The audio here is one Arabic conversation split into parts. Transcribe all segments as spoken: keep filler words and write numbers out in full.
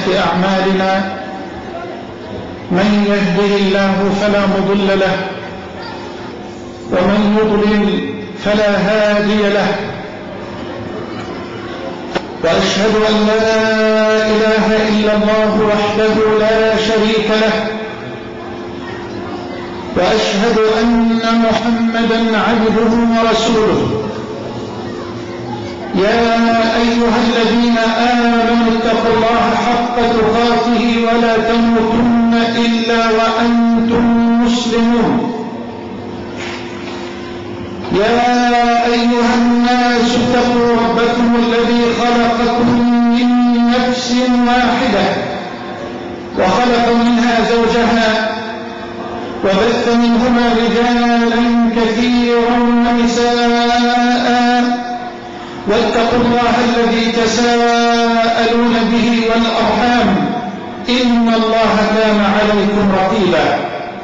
سيئات أعمالنا من يهده الله فلا مضل له ومن يضلل فلا هادي له وأشهد أن لا إله إلا الله وحده لا شريك له وأشهد أن محمدا عبده ورسوله يا أيها الذين آمنوا اتقوا الله حق تقاته ولا تموتن إلا وأنتم مسلمون يا أيها الناس اتقوا ربكم الذي خلقكم من نفس واحدة وخلق منها زوجها وبث منهما رجالا كثيرا ونساء واتقوا الله الذي تساءلون به والأرحام إن الله كان عليكم رقيبا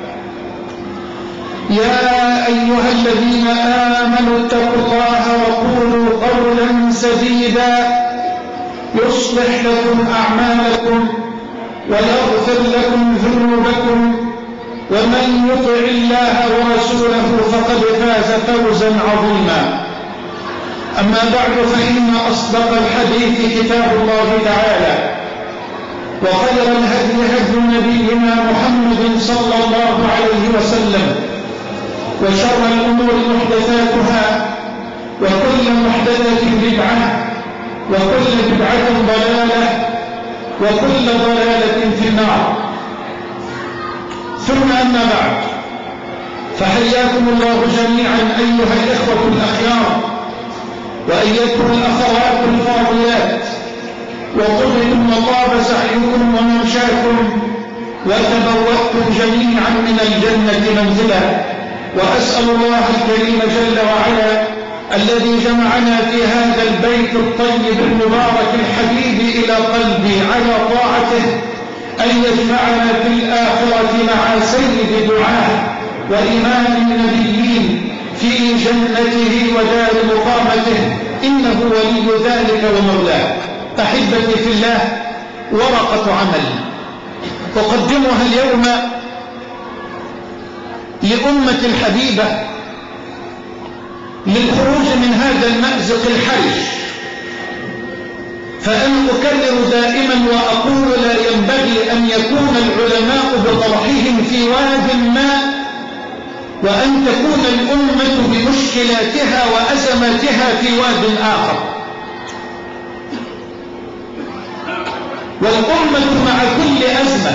يا أيها الذين آمنوا اتقوا الله وقولوا قولا سديدا يصلح لكم أعمالكم ويغفر لكم ذنوبكم ومن يطع الله ورسوله فقد فاز فوزا عظيما. أما بعد فإن أصدق الحديث كتاب الله تعالى وخير الهدي هدي نبينا محمد صلى الله عليه وسلم وشر الأمور محدثاتها وكل محدثة بدعة وكل بدعة ضلالة وكل ضلالة في النار. ثم أما بعد فحياكم الله جميعا أيها الإخوة الأخيار وأيتها الأخوات الفاضلات وطبتم وطاب سعيكم وممشاكم وتبوأتم جميعا من الجنة منزلا. وأسأل الله الكريم جل وعلا الذي جمعنا في هذا البيت الطيب المبارك الحبيب إلى قلبي على طاعته أن يجمعنا في الآخرة مع سيد دعاه وإمام النبيين في جنته ودار مقامته إنه ولي ذلك ومولاه. أحبتي في الله، ورقة عمل أقدمها اليوم لأمة الحبيبة للخروج من هذا المأزق الحرج. فأنا أكرر دائما وأقول لا ينبغي أن يكون العلماء بطرحهم في واد ما وأن تكون الأمة بمشكلاتها وأزماتها في واد آخر. والأمة مع كل أزمة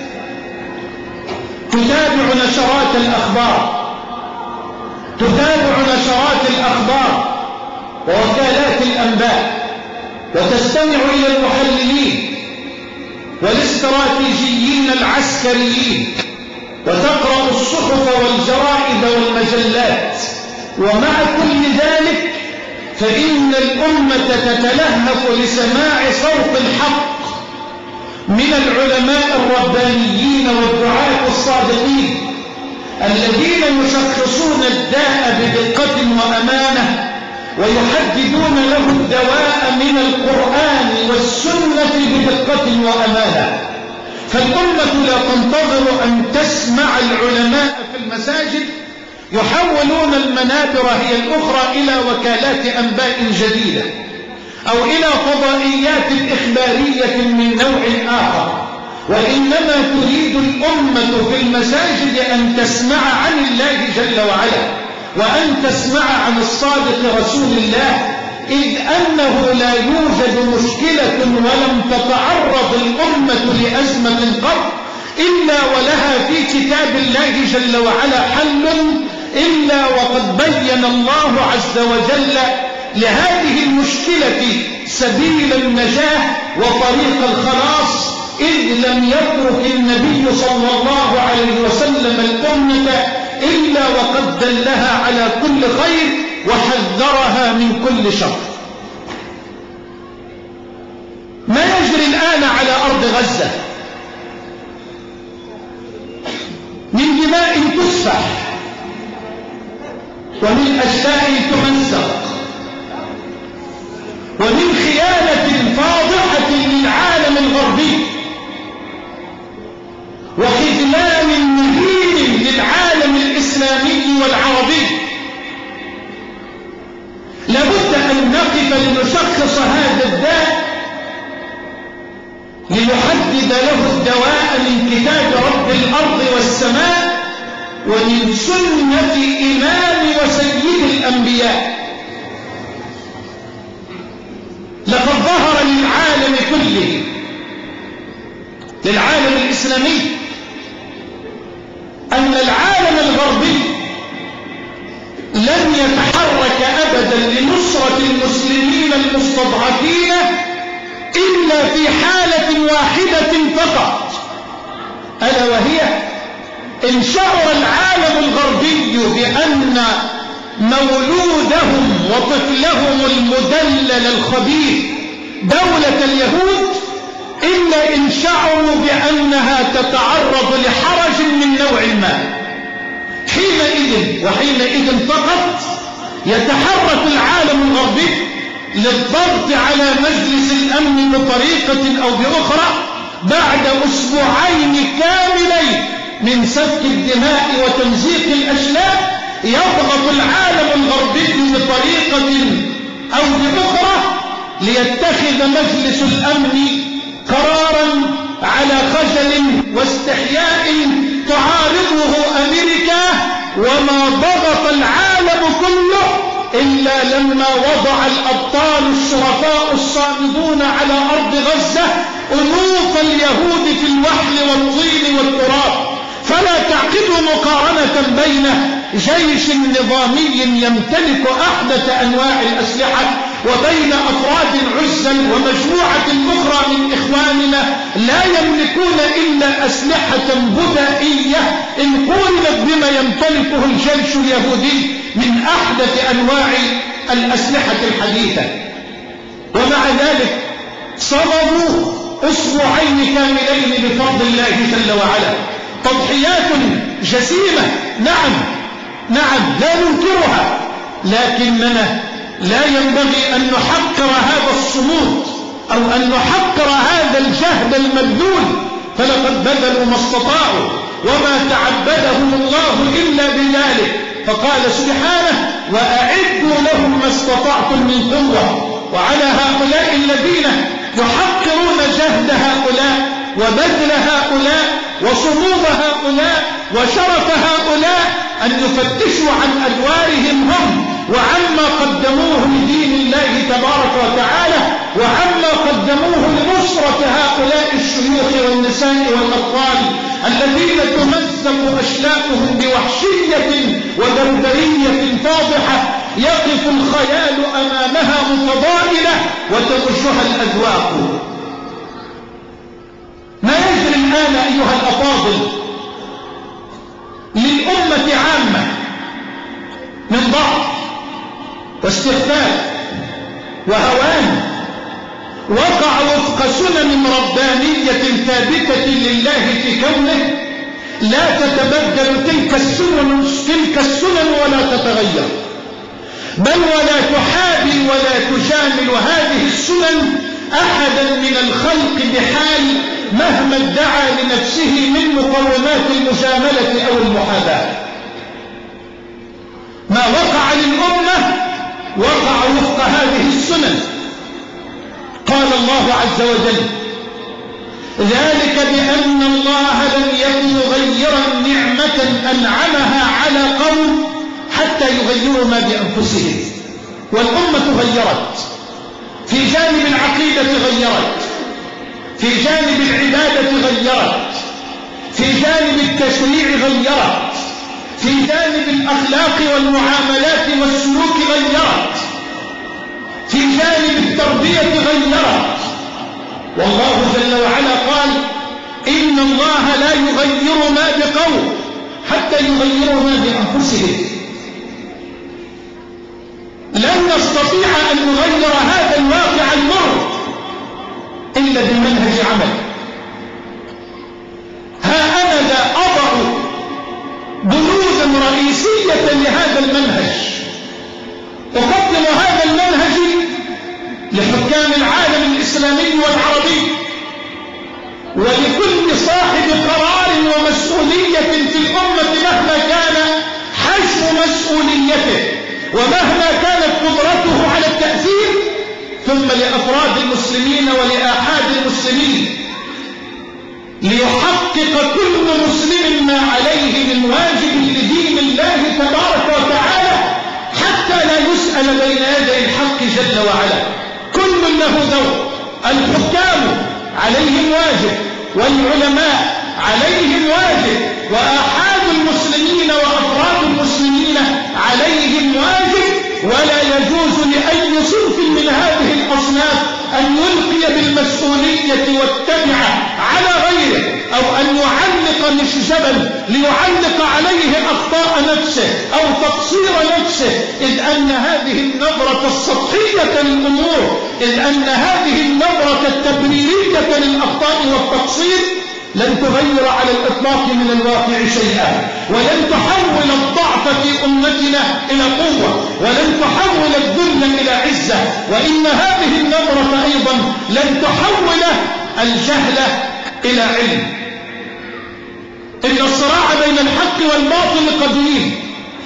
تتابع نشرات الأخبار تتابع نشرات الأخبار ووكالات الأنباء وتستمع إلى المحللين والاستراتيجيين العسكريين وتقرأ الصحف والجرائد والمجلات. ومع كل ذلك فإن الأمة تتلهف لسماع صوت الحق من العلماء الربانيين والدعاة الصادقين الذين يشخصون الداء بدقة وأمانة ويحددون له الدواء من القرآن والسنة بدقة وأمانة. فالأمة لا تنتظر أن تسمع العلماء في المساجد يحولون المنابر هي الأخرى إلى وكالات أنباء جديدة أو إلى فضائيات إخبارية من نوع آخر، وإنما تريد الأمة في المساجد أن تسمع عن الله جل وعلا وأن تسمع عن الصادق رسول الله، إذ أنه لا يوجد مشكلة ولم تتعرض الأمة لأزمة قط إلا ولها في كتاب الله جل وعلا حل، إلا وقد بين الله عز وجل لهذه المشكلة سبيل النجاة وطريق الخلاص، إذ لم يترك النبي صلى الله عليه وسلم الأمة إلا وقد دلها على كل خير وحذرها من كل شر. ما يجري الآن على أرض غزة من دماء تسفح ومن أشلاء تمزق ومن خيانة فاضحة للعالم الغربي لنشخص هذا الداء لنحدد له الدواء من كتاب رب الأرض والسماء ومن سنة إمام وسيد الأنبياء. لقد ظهر للعالم كله، للعالم الإسلامي، أن العالم الغربي لن يتحرك أبدا لنصرة المسلمين المستضعفين إلا في حالة واحدة فقط، ألا وهي إن شعر العالم الغربي بأن مولودهم وطفلهم المدلل الخبيث دولة اليهود إلا إن شعروا بأنها تتعرض لحرج من نوع ما، حينئذ وحينئذ فقط يتحرك العالم الغربي للضغط على مجلس الأمن بطريقة أو بأخرى بعد أسبوعين كاملين من سفك الدماء وتمزيق الأشلاء. يضغط العالم الغربي بطريقة أو بأخرى ليتخذ مجلس الأمن قرارا على خجل واستحياء تعارضه أمريكا، وما ضغط العالم كله إلا لما وضع الأبطال الشرفاء الصامدون على أرض غزة ألوف اليهود في الوحل والطين والتراب. فلا تعقدوا مقارنة بين جيش نظامي يمتلك أحدث أنواع الأسلحة وبين أفراد عزل ومجموعة أخرى من إخواننا لا يملكون إلا أسلحة بدائية إن قولت بما يمتلكه الجيش اليهودي من أحدث أنواع الأسلحة الحديثة. ومع ذلك صبروا أسبوعين كاملين بفضل الله جل وعلا. تضحيات جسيمة، نعم نعم لا ننكرها، لكننا لا ينبغي أن نحقر هذا الصمود أو أن نحقر هذا الجهد المبذول، فلقد بذلوا ما استطاعوا وما تعبدهم الله إلا بذلك. فقال سبحانه: وأعدوا لهم ما استطعتم من قوة. وعلى هؤلاء الذين يحقرون جهد هؤلاء وبذل هؤلاء وصمود هؤلاء وشرف هؤلاء أن يفتشوا عن أدوارهم هم وعما قدموه لدين الله تبارك وتعالى وعما قدموه لنصرة هؤلاء الشيوخ والنساء والأطفال الذين تمزق أشلاؤهم بوحشية وبربرية فاضحة يقف الخيال أمامها متضائلة وتغشها الأذواق. ما يجري الآن أيها الأفاضل للأمة عامة من ضعف واستخفاف وهوان وقع وفق سنن ربانية ثابتة لله في كونه لا تتبدل تلك السنن تلك السنن ولا تتغير، بل ولا تحابي ولا تجامل هذه السنن أحدا من الخلق بحال مهما ادعى لنفسه من مقومات المجاملة أو المحاباة. ما وقع للأمة وقع وفق هذه السنن. قال الله عز وجل: ذلك بأن الله لم يكن مغيرا نعمة أنعمها على قوم حتى يغيروا ما بأنفسهم. والأمة غيرت في جانب العقيدة، غيرت في جانب العبادة، غيرت في جانب التشريع، غيرت في جانب الأخلاق والمعاملات والسلوك، غيرت في جانب التربية، غيرت. والله جل وعلا قال: إن الله لا يغير ما بقوم حتى يغيروا ما بأنفسهم. لن نستطيع أن نغير هذا الواقع المر إلا بمنهج عمل. ها أنا لا أضع بنودا رئيسية لهذا المنهج. أقدم هذا المنهج لحكام العالم الإسلامي والعربي ولكل صاحب قرار ومسؤولية في الأمة مهما كان حجم مسؤوليته ومهما كانت قدرته على التأثير، ثم لأفراد المسلمين ولآحاد المسلمين، ليحقق كل مسلم ما عليه من واجب لدين الله تبارك وتعالى حتى لا يسأل بين يدي الحق جل وعلا. كل له دور، الحكام عليهم واجب، والعلماء عليهم واجب، وآحاد المسلمين وأفراد المسلمين عليهم واجب. ولا يجوز لأي صنف من هذه الأصناف أن يلقي بالمسؤولية والتبعة على غيره، أو أن يعلق مشجبا ليعلق عليه أخطاء نفسه أو تقصير نفسه، إذ أن هذه النظرة السطحية للأمور، إذ أن هذه النظرة التبريرية للأخطاء والتقصير لن تغير على الإطلاق من الواقع شيئا، ولن تحول الضعف في أمتنا إلى قوة، ولن تحول الذل إلى عزة، وإن هذه النظرة أيضا لن تحول الجهل إلى علم. إن الصراع بين الحق والباطل قديم،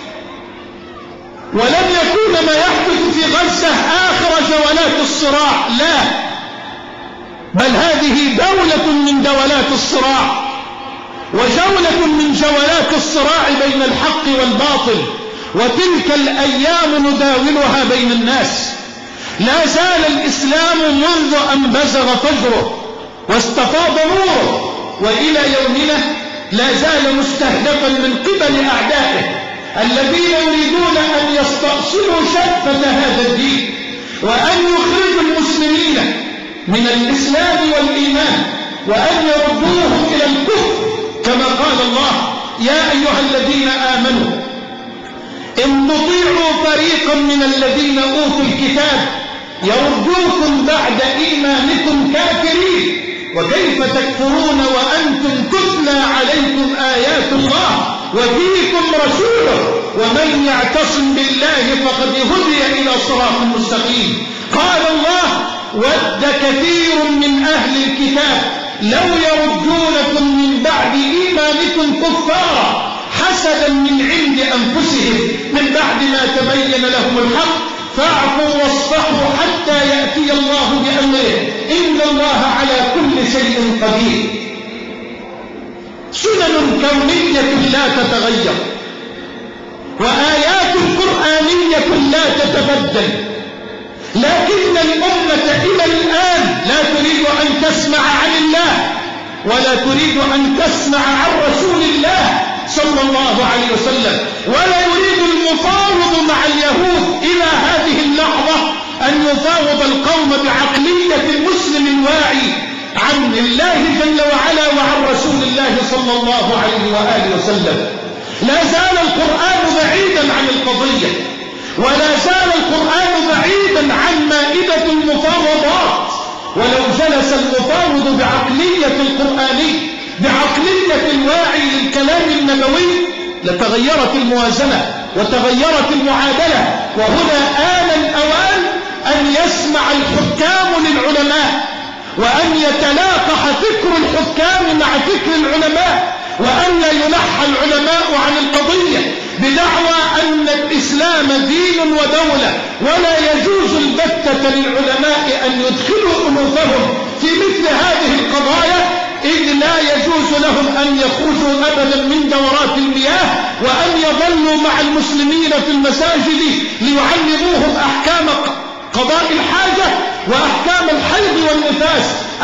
ولن يكون ما يحدث في غزة آخر جولات الصراع، لا، بل هذه دولة من دولات الصراع، وجولة من جولات الصراع بين الحق والباطل، وتلك الأيام نداولها بين الناس. لا زال الإسلام منذ أن بزغ فجره واستفاض نوره وإلى يومنا لا زال مستهدفا من قبل أعدائه الذين يريدون أن يستأصلوا شفة هذا الدين، وأن يخرجوا المسلمين من الإسلام والإيمان، وأن يردوهم إلى الكفر، كما قال الله: يا أيها الذين آمنوا إن تطيعوا فريقا من الذين أوتوا الكتاب يردوكم بعد إيمانكم كافرين، وكيف تكفرون وأنتم تتلى عليكم آيات الله وفيكم رسوله ومن يعتصم بالله فقد هدي إلى صراط مستقيم. قال الله: ود كثير من أهل الكتاب لو يردونكم من بعد إيمانكم كفارا حسدا من عند أنفسهم من بعد ما تبين لهم الحق فاعفوا واصفحوا حتى يأتي الله بأمره إن الله على كل شيء قدير. سنن كونية لا تتغير، وآيات قرآنية لا تتبدل، لكن الأمة إلى الآن لا تريد أن تسمع عن الله، ولا تريد أن تسمع عن رسول الله صلى الله عليه وسلم، ولا يريد المفاوض مع اليهود إلى هذه اللحظة أن يفاوض القوم بعقلية المسلم الواعي عن الله جل وعلا وعن رسول الله صلى الله عليه وآله وسلم. لا زال القرآن بعيدا عن القضية، ولا زال القرآن بعيدا عن مائدة المفاوضات. ولو جلس المفاوض بعقلية القرآني بعقلية الواعي للكلام النبوي لتغيرت الموازنة وتغيرت المعادلة. وهنا آن الأوان أن يسمع الحكام للعلماء، وأن يتلاقح فكر الحكام مع فكر العلماء، وأن لا ينحى العلماء عن القضية بدعوى أن الإسلام دين ودولة، ولا يجوز البتة للعلماء أن يدخلوا أنوفهم في مثل هذه القضايا، إذ لا يجوز لهم أن يخرجوا أبدا من دورات المياه وأن يظلوا مع المسلمين في المساجد ليعلموهم أحكام قضاء الحاجة وأحكام الحيض والنفاس.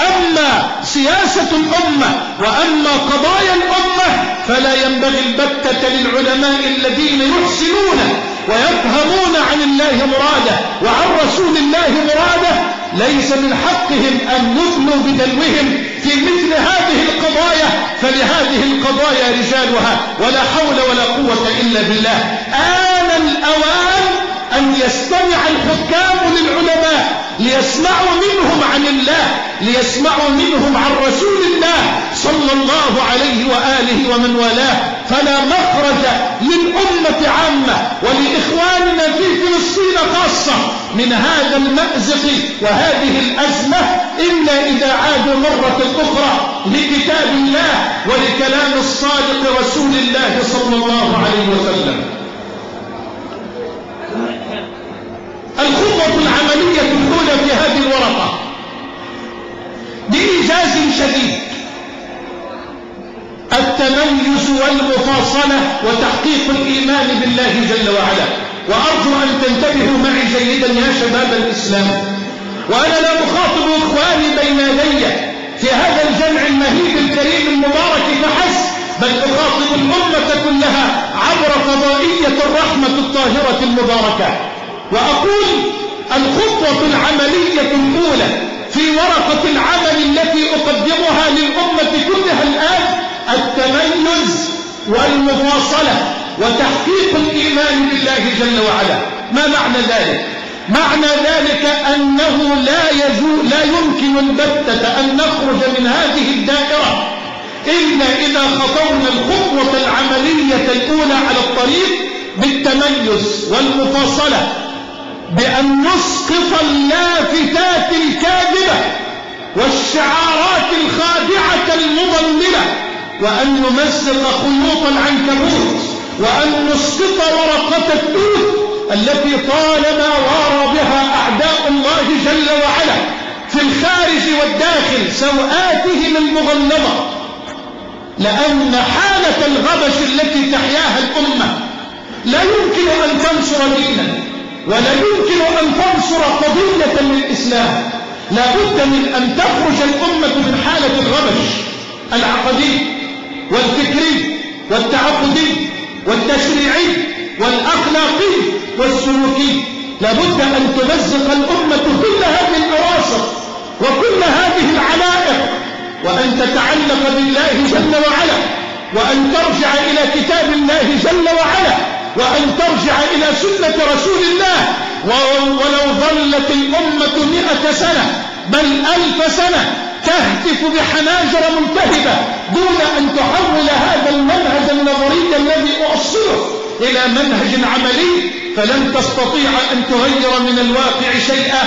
أما سياسة الأمة وأما قضايا الأمة فلا ينبغي البتة للعلماء الذين يحسنون ويفهمون عن الله مراده وعن رسول الله مراده. ليس من حقهم أن يفنوا بدلوهم في مثل هذه القضايا، فلهذه القضايا رجالها، ولا حول ولا قوة إلا بالله. آن الأوان أن يستمع الحكام للعلماء ليسمعوا منهم عن الله، ليسمعوا منهم عن رسول الله صلى الله عليه وآله ومن والاه. فلا مخرج للأمة عامة ولإخواننا في فلسطين خاصة من هذا المأزق وهذه الأزمة إلا إذا عادوا مرة أخرى لكتاب الله ولكلام الصادق رسول الله صلى الله عليه وسلم. الخطوة العملية الأولى في هذه الورقة بإيجاز شديد: التميز والمفاصلة وتحقيق الإيمان بالله جل وعلا. وأرجو أن تنتبهوا معي جيدا يا شباب الإسلام، وأنا لا أخاطب إخواني بين يدي في هذا الجمع المهيب الكريم المبارك فحسب، بل أخاطب الأمة كلها عبر فضائية الرحمة الطاهرة المباركة، وأقول: الخطوة العملية الأولى في ورقة العمل التي أقدمها للأمة كلها الآن التميز والمفاصلة وتحقيق الإيمان بالله جل وعلا. ما معنى ذلك؟ معنى ذلك أنه لا يجوز لا يمكن البتة أن نخرج من هذه الدائرة إلا إذا خطونا الخطوة العملية الأولى على الطريق بالتميز والمفاصلة، بأن نسقط اللافتات الكاذبة والشعارات الخادعة المضللة، وأن نمزق خيوط العنكبوت، وأن نسقط ورقة التوت التي طالما وارى بها أعداء الله جل وعلا في الخارج والداخل سوآتهم المغلظة. لأن حالة الغبش التي تحياها الأمة لا يمكن أن تنصر دينا، ولا يمكن أن تنصر قضية للإسلام. لا بد من أن تخرج الأمة من حالة الغبش العقدي والفكري والتعبدي والتشريعي والأخلاقي والسلوكي. لا بد أن تمزق الأمة كل هذه الأواصر وكل هذه العلائق، وأن تتعلق بالله جل وعلا، وأن ترجع إلى كتاب الله جل وعلا، وأن ترجع إلى سنة رسول الله. ولو ظلت الأمة مئة سنة بل ألف سنة تهتف بحناجر ملتهبة دون أن تحول هذا المنهج النظري الذي أؤصله إلى منهج عملي، فلن تستطيع أن تغير من الواقع شيئا،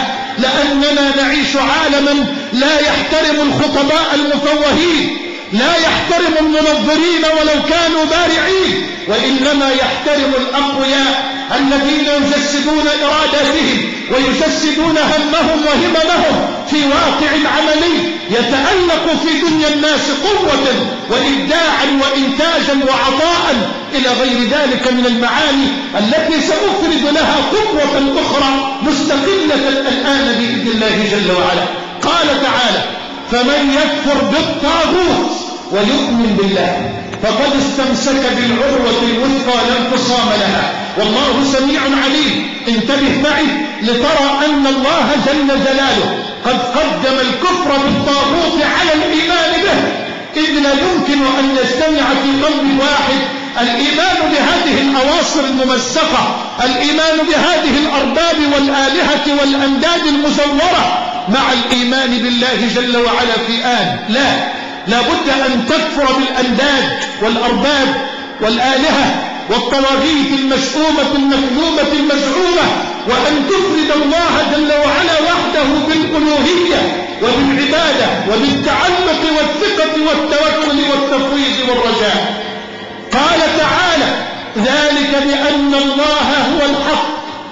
لأننا نعيش عالما لا يحترم الخطباء المفوهين، لا يحترم المنظرين ولو كانوا بارعين، وإنما يحترم الأقوياء الذين يجسدون إراداتهم ويجسدون همهم وهممهم في واقع عملي يتألق في دنيا الناس قوة وإبداعا وإنتاجا وعطاء إلى غير ذلك من المعاني التي سأفرد لها خطوة أخرى مستقلة الآن بإذن الله جل وعلا. قال تعالى: فمن يكفر بالطاغوت ويؤمن بالله فقد استمسك بالعروة الوثقى لا انفصام لها، والله سميع عليم. انتبه معي لترى أن الله جل جلاله قد قدم الكفر بالطاغوت على الإيمان به، إذ لا يمكن أن يجتمع في قلب واحد الإيمان بهذه الأواصر الممزقة، الإيمان بهذه الأرباب والآلهة والأنداد المزورة مع الإيمان بالله جل وعلا في آن. لا لا بد أن تكفر بالأنداد والأرباب والآلهة والطواغيت المشؤومة المكذوبة المزعومة، وأن تفرد الله جل وعلا وحده بالألوهية وبالعبادة وبالتعلق والثقة والتوكل والتفويض والرجاء. قال تعالى: ذلك بأن الله هو الحق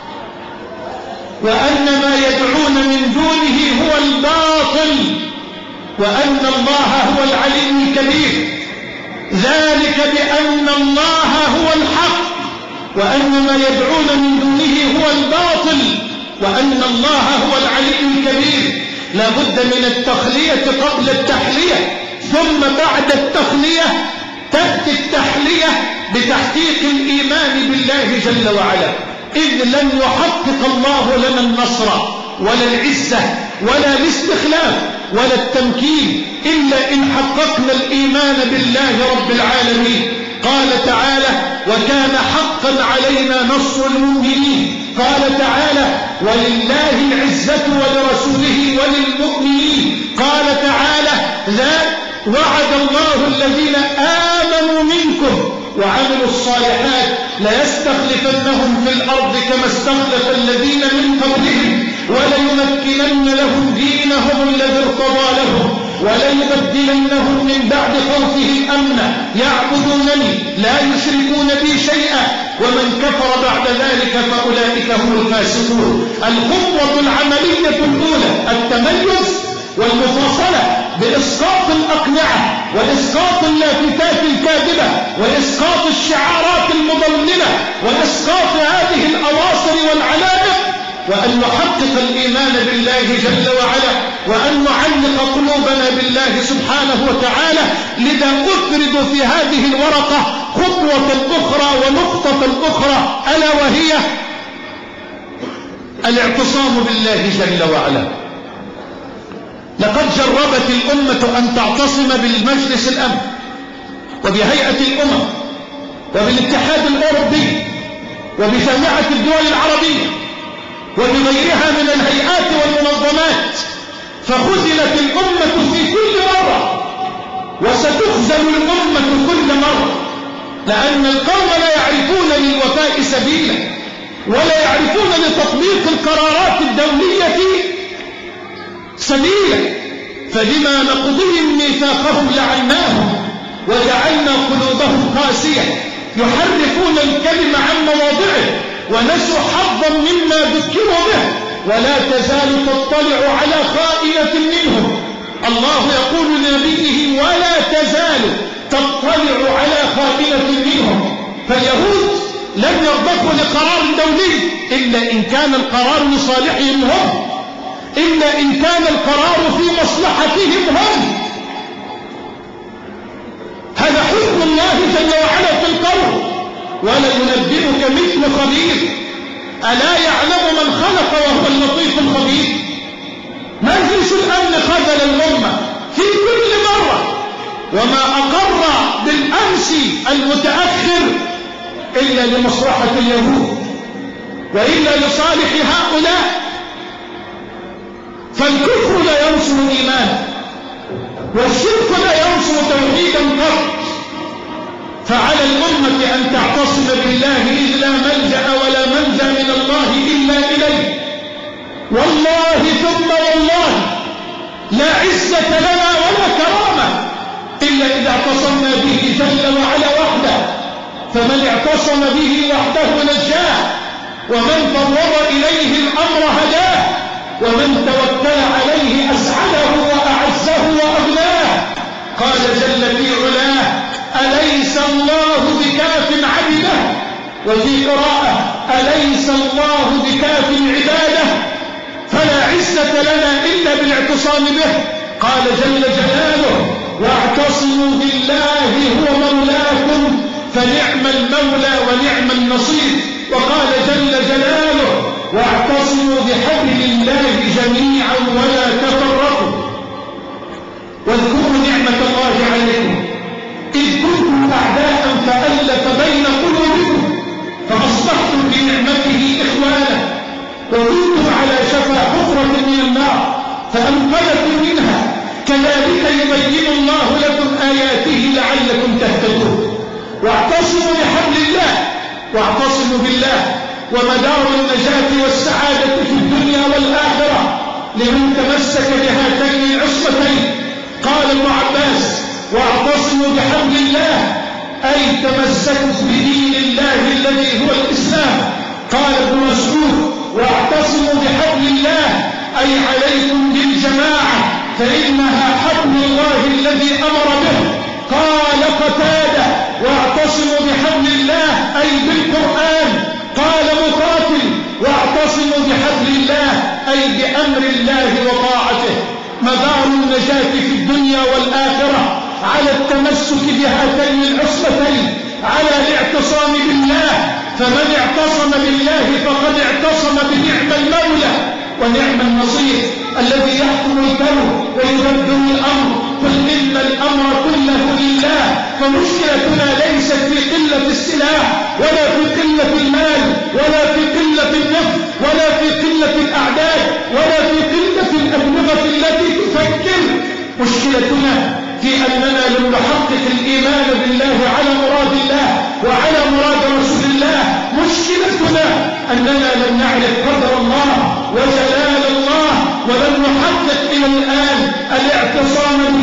وأن ما يدعون من دونه هو الباطل وأن الله هو العلي الكبير. ذلك بأن الله هو الحق وأن ما يدعون من دونه هو الباطل وأن الله هو العلي الكبير. لا بد من التخلية قبل التحلية، ثم بعد التخلية تأتي التحلية بتحقيق الإيمان بالله جل وعلا، إذ لن يحقق الله لنا النصر ولا العزة ولا الاستخلاف ولا التمكين إلا إن حققنا الإيمان بالله رب العالمين. قال تعالى: وكان حقا علينا نصر المؤمنين. قال تعالى: ولله العزة ولرسوله وللمؤمنين. قال تعالى: ذا وعد الله الذين آمنوا منكم وعملوا الصالحات ليستخلفنهم في الأرض كما استخلف الذين من قبلهم وليمكنن لهم دينهم الذي ارتضى لهم وليبدلنهم من بعد خوفهم أمنا يعبدونني لا يشركون بي شيئا ومن كفر بعد ذلك فأولئك هم الفاسقون. الخطوة العملية الأولى التميز والمفاصلة بإسقاط الأقنعة وإسقاط اللافتات الكاذبة وإسقاط الشعارات المضللة وإسقاط هذه الأواصر والعلائق، وأن نحقق الإيمان بالله جل وعلا، وأن نعلق قلوبنا بالله سبحانه وتعالى. لذا أفرد في هذه الورقة خطوة أخرى ونقطة أخرى، ألا وهي الاعتصام بالله جل وعلا. لقد جربت الأمة أن تعتصم بالمجلس الأمن وبهيئة الأمم وبالاتحاد الأوروبي وبجامعة الدول العربية وبغيرها من الهيئات والمنظمات، فخذلت الأمة في كل مرة وستخذل الأمة كل مرة، لأن القوم لا يعرفون للوفاء سبيلا ولا يعرفون لتطبيق القرارات الدولية سبيلا. فبما نقضهم ميثاقهم لعناهم وجعلنا قلوبهم قاسية يحرفون الكلم عن مواضعه ونسوا حظا مما ذكروا به، ولا تزال تطلع على خائنة منهم. الله يقول لنبيه ولا تزال تطلع على خائنة منهم. فاليهود لم يرضخوا لقرار دولي إلا إن كان القرار لصالحهم هم، إلا إن كان القرار في مصلحتهم هم. هذا حكم الله جل وعلا في القول. ولا ينبئك مثل خبير ألا يعلم من خلق وهو اللطيف الخبير. مجلس الأمن خذل الأمة في كل مرة، وما أقر بالأمس المتأخر إلا لمصلحة اليهود وإلا لصالح هؤلاء. فالكفر لا ينصر إيمانا والشرك لا ينصر توحيدا قط. فعلى الأمة أن تعتصم بالله إذ لا ملجأ ولا منجا من الله إلا إليه. والله ثم والله لا عزة لنا ولا كرامة إلا إذا اعتصمنا به جل وعلا وحده. فمن اعتصم به وحده نجاه، ومن فوض إليه الأمر هداه، ومن توكل عليه أسعده وأعزه وأغناه. قال جل في علاه أليس الله بكاف عبده، وفي قراءة أليس الله بكاف عباده. فلا عزة لنا إلا بالاعتصام به. قال جل جلاله واعتصموا بالله هو مولاكم فنعم المولى ونعم النصير. وقال جل جلاله واعتصموا بحبل الله جميعا ولا تفرقوا. واذكروا نعمة الله عليكم إذ كنتم أعداء فألف بين قلوبكم فأصبحتم بنعمته إخوانا وكنتم على شفا حفرة من النار فأنقذكم منها. كذلك يبين الله لكم آياته لعلكم تهتدون. واعتصموا بحبل الله واعتصموا بالله، ومدار النجاة والسعادة في الدنيا والآخرة لمن تمسك بهاتين العصمتين. قال ابن عباس واعتصموا بحبل الله أي تمسكوا بدين الله الذي هو الإسلام. قال ابن مسعود واعتصموا بحبل الله أي عليكم بالجماعة فإنها حبل الله الذي أمر به. قال قتادة واعتصموا بحبل الله أي بالقرآن. قال مقاتل واعتصموا بحبل الله أي بأمر الله وطاعته. مدار النجاة في الدنيا والآخرة على التمسك بهاتين العصمتين، على الاعتصام بالله. فمن اعتصم بالله فقد اعتصم بنعم المولى ونعم النصير الذي يحكم الكون ويدبر الأمر. قل إن الأمر كله لله. فمشكلتنا ليست في قلة السلاح ولا في قلة المال ولا في قلة النفط ولا في قلة الأعداد ولا في قلة الأدمغة التي تفكر. مشكلتنا في أننا لم نحقق الإيمان بالله على مراد الله وعلى مراد رسول الله. مشكلتنا أننا لم نعرف قدر الله وجلال الله ولم نحقق إلى الآن الاعتصام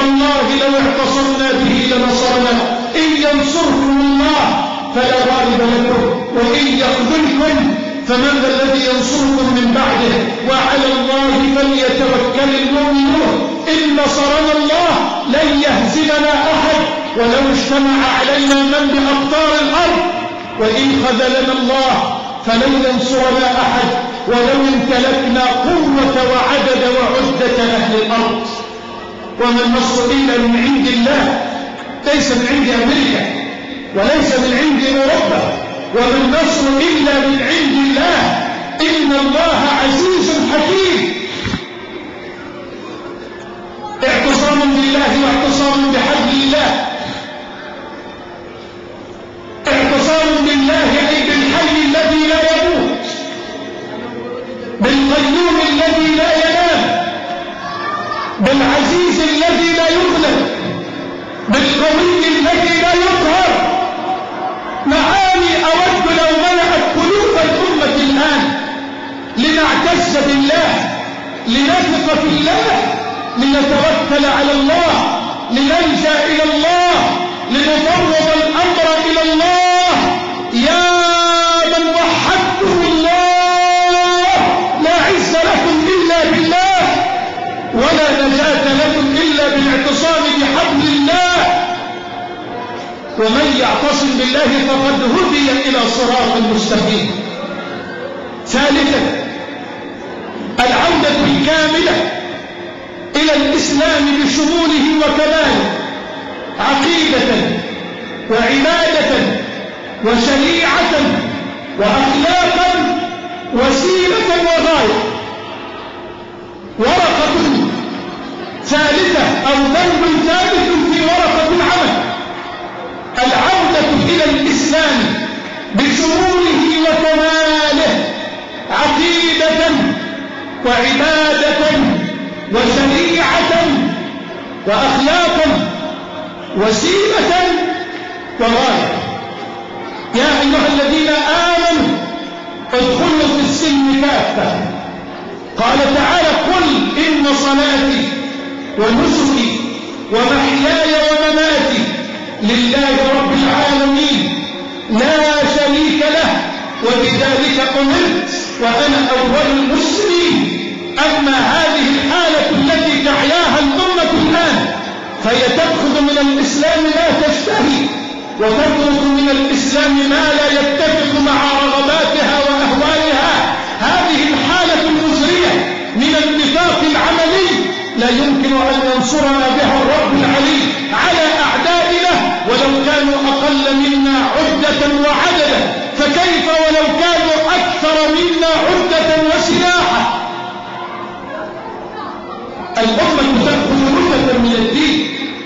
والله لو اعتصمنا به لنصرنا إن ينصركم الله فلا غالب لكم وإن يخذلكم فمن ذا الذي ينصركم من بعده وعلى الله فليتوكل المؤمنون إن نصرنا الله لن يهزمنا أحد ولو اجتمع علينا من بأقطار الأرض وإن خذلنا الله فلن ينصرنا أحد ولو امتلكنا قوة وعدد وعدة أهل الأرض. وما النصر إلا من عند الله ليس من عند أمريكا وليس من عند أوروبا وما النصر إلا من عند الله إن الله عزيز حكيم. اعتصام بالله واعتصام بحبل الله، اعتصام بالله أي بالحي الذي لا يموت بالقيوم الذي لا ينام بالعزيز الذي لا يغلب بالقوي الذي لا يقهر. معاني أود لو ملأت قلوب الأمة الآن لنعتز بالله لنثق في الله لنتوكل على الله لنلجأ إلى الله لنفوض الأمر إلى الله. يا من وحدتم الله لا عز لكم إلا بالله ولا نجاة لكم إلا بالاعتصام بحبل الله. ومن يعتصم بالله فقد هدي إلى صراط مستقيم. ثالثا العودة الكاملة إلى الإسلام بشموله وكماله عقيدة وعبادة وشريعة وأخلاقا وسيلة وغاية. ورقة ثالثة أو ذنب ثالث في ورقة العمل العودة إلى الإسلام بشموله وكماله عقيدة وعبادة وشريعة وأخلاقا وسيلة وغاية. يا أيها الذين آمنوا ادخلوا في السلم كافة. قال تعالى قل إن صلاتي ونسكي ومحياي ومماتي لله رب العالمين لا شريك له وبذلك أمرت وأنا أول المسلمين. أما هذه الحالة التي تعياها الأمة الآن فهي تأخذ من الإسلام ما تشتهي وتترك من الإسلام ما لا يتفق مع رغباتها وأهوائها. هذه الحالة المزرية من النفاق العملي لا يمكن أن ينصرنا بها الرب العلي على أعدائنا ولو كانوا أقل منا عدة وعددا، فكيف ولو كانوا أكثر منا عدة وسلاحا. الأمة تأخذ رتبة من الدين.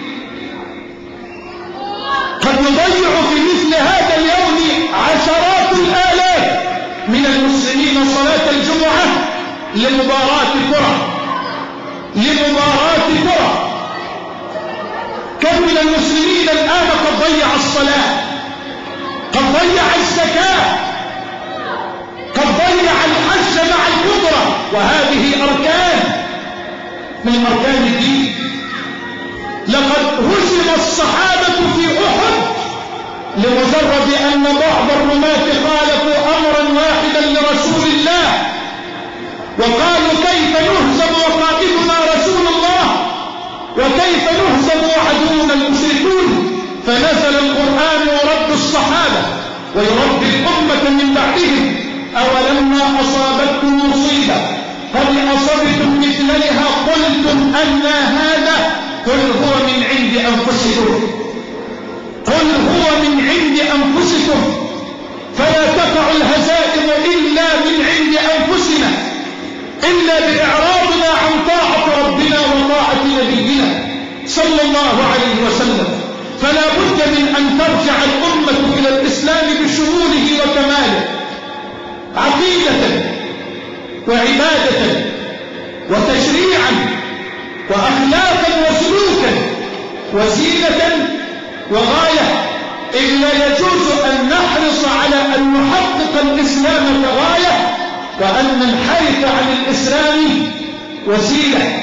قد يضيع في مثل هذا اليوم عشرات الآلاف من المسلمين صلاة الجمعة لمباراة كرة لمباراة كرة. كم من المسلمين الآن قد ضيع الصلاة، قد ضيع الزكاة، قد ضيع الحج مع القدرة، وهذه أركان من أركان الدين. لقد هزم الصحابة في أحد لمجرد أن بعض الرماة خالفوا أمرا واحدا لرسول الله وقالوا كيف نهزم وقائدنا رسول الله وكيف نهزم وعدونا المشركون. فنزل القرآن يرد الصحابة ويرد الأمة من بعدهم. أولما أصابتكم مصيبة قد أصبتم مثلها قلتم أن هذا قل هو من عند أنفسكم قل هو من عند أنفسكم فلا تقع الهزائم إلا من عند أنفسنا إلا بإعراضنا عن طاعة ربنا وطاعة نبينا صلى الله عليه وسلم. فلا بد من أن ترجع الأمة إلى الإسلام بشموله وكماله عقيدة وعبادة وتشريعا وأخلاقا وسلوكا وسيلة وغاية. إذ لا يجوز أن نحرص على أن نحقق الإسلام كغاية وأن ننحرف عن الإسلام وسيلة.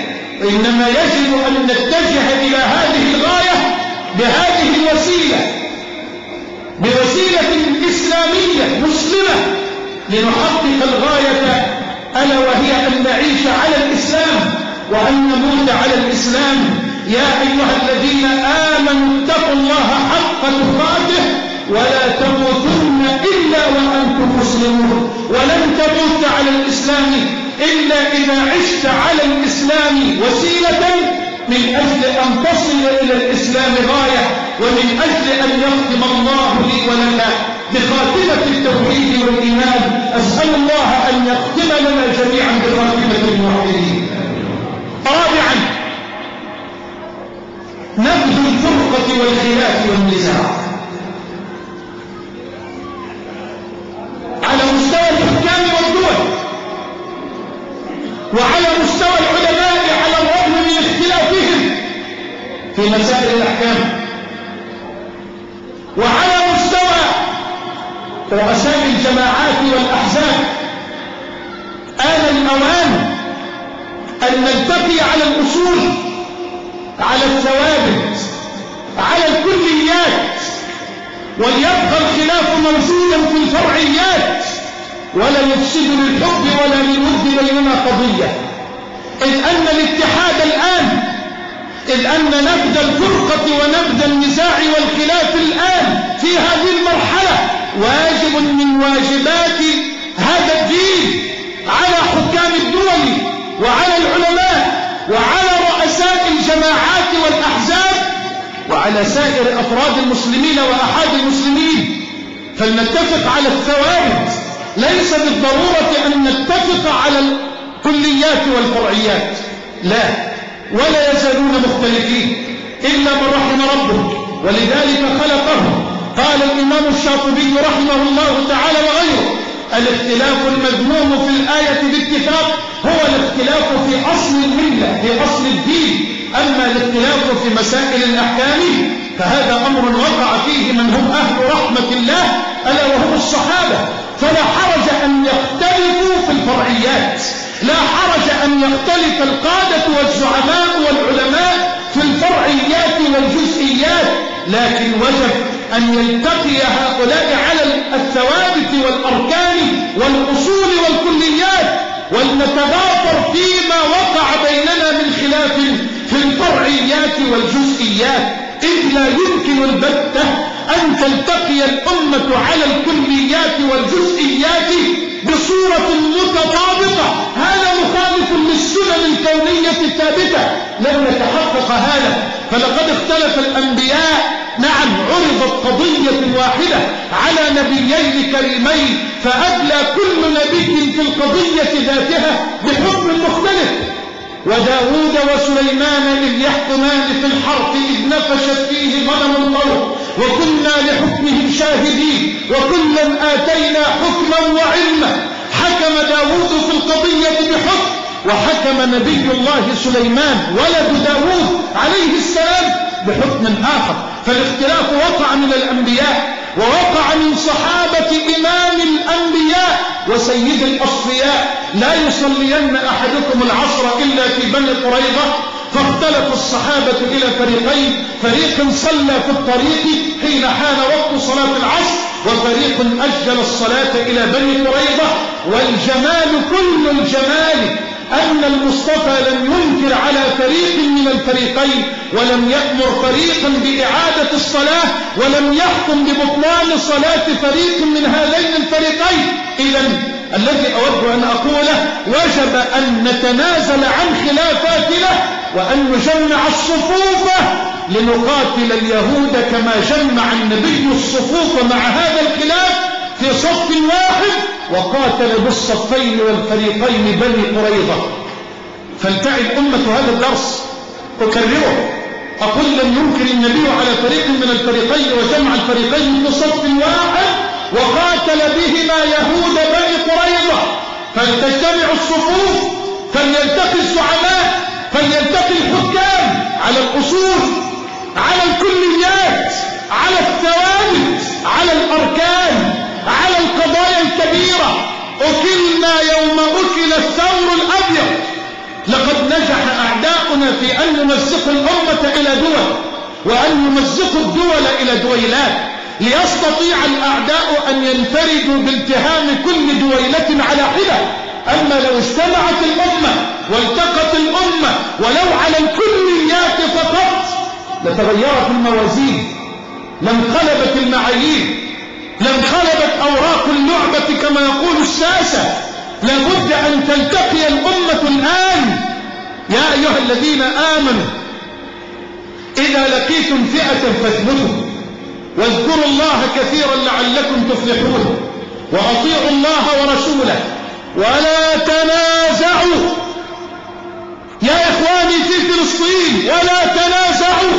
وإنما يجب أن نتجه إلى هذه الغاية بهذه الوسيلة، بوسيلة إسلامية مسلمة لنحقق الغاية، ألا وهي أن نعيش على الإسلام وأن نموت على الإسلام. يا أيها الذين آمنوا اتقوا الله حق تقاته ولا تموتن إلا وأنتم مسلمون. ولن تموت على الإسلام إلا إذا عشت على الإسلام وسيلة من أجل أن تصل إلى الإسلام غاية، ومن أجل أن يختم الله لي ولك بخاتمة التوحيد والإيمان. أسأل الله أن يختم لنا جميعا بخاتمة الموحدين. رابعا، نبذ الفرقة والخلاف والنزاع على مستوى الحكام والدول، وعلى مستوى العلماء على الرغم من اختلافهم في مسائل الأحكام، وعلى مستوى رؤساء الجماعات والأحزاب. آن الأوان أن نلتقي على الأصول، على الثوابت، على الكليات، وليبقى الخلاف موجودا في الفرعيات، ولا يفسد للحب ولا للود بيننا قضية. إذ أن الاتحاد الآن، إذ أن نبذ الفرقة ونبذ النزاع والخلاف الآن في هذه المرحلة واجب من واجبات هذا الدين على حكام الدول وعلى العلماء وعلى رؤساء الجماعات والأحزاب وعلى سائر أفراد المسلمين وأحد المسلمين. فلنتفق على الثوابت، ليس بالضرورة أن نتفق على الكليات والفرعيات، لا، ولا يزالون مختلفين إلا من رحم ربه، ولذلك خلقهم. قال الإمام الشاطبي رحمه الله تعالى وغيره: الاختلاف المذموم في الآية باتفاق هو الاختلاف في أصل الملة، في أصل الدين. أما الاختلاف في مسائل الأحكام فهذا أمر وقع فيه من هم أهل رحمة الله ألا وهم الصحابة. فلا حرج أن يختلفوا في الفرعيات، لا حرج أن يختلف القادة والزعماء والعلماء في الفرعيات والجزئيات، لكن وجب أن يلتقي هؤلاء على الثوابت والأركان والأصول والكليات، ولنتغافر فيما وقع بيننا من خلاف في الفرعيات والجزئيات. إذ لا يمكن البتة أن تلتقي الأمة على الكليات والجزئيات بصورة متطابقة، هذا مخالف للسنن الكونية الثابتة. لن نتحقق هذا. فلقد اختلف الأنبياء، نعم، عرضت قضية واحدة على نبيين كريمين فأدلى كل نبي في القضية ذاتها بحكم مختلف. وداود وسليمان إذ يحكمان في الحرث إذ نفشت فيه غنم الله وكنا لحكمهم شاهدين وكلا آتينا حكما وعلما. حكم داود في القضية بحكم، وحكم نبي الله سليمان ولد داود عليه السلام بحكم آخر. فالاختلاف وقع من الأنبياء ووقع من صحابة إمام الأنبياء وسيد الأصفياء. لا يصلين أحدكم العصر إلا في بني قريظة، فاختلف الصحابة إلى فريقين: فريق صلى في الطريق حين حان وقت صلاة العصر، وفريق أجل الصلاة إلى بني قريظة. والجمال كل الجمال أن المصطفى لم ينكر على فريق من الفريقين، ولم يأمر فريقا بإعادة الصلاة، ولم يحكم ببطلان صلاة فريق من هذين الفريقين. إذن الذي أود أن أقوله: وجب أن نتنازل عن خلافاتنا وأن نجمع الصفوف لنقاتل اليهود كما جمع النبي الصفوف مع هذا الخلاف في صف واحد، وقاتل بالصفين والفريقين بني قريظة. فلتعد أمة هذا الدرس، أكرره، أقول: لم ينكر النبي على فريق من الفريقين وجمع الفريقين في صف واحد وقاتل بهما يهود بني قريظة. فلتجتمع الصفوف، فليلتقي الزعماء، فليلتقي الحكام على الأصول، على الكليات، على الثوابت، على الأركان، على القضايا الكبيرة. أكلنا يوم أكل الثور الأبيض. لقد نجح أعداء أعداؤنا في أن يمزقوا الأمة إلى دول وأن يمزقوا الدول إلى دويلات، ليستطيع الأعداء أن ينفردوا بالتهام كل دويلة على حدة. أما لو اجتمعت الأمة والتقت الأمة ولو على الكليات فقط لتغيرت الموازين، لانقلبت المعايير، لانقلبت أوراق اللعبة كما يقول الساسة. لابد أن تلتقي الأمة الآن. يا أيها الذين آمنوا إذا لقيتم فئة فاثبتوا واذكروا الله كثيرا لعلكم تفلحون وأطيعوا الله ورسوله ولا تنازعوا. يا إخواني في فلسطين ولا تنازعوا.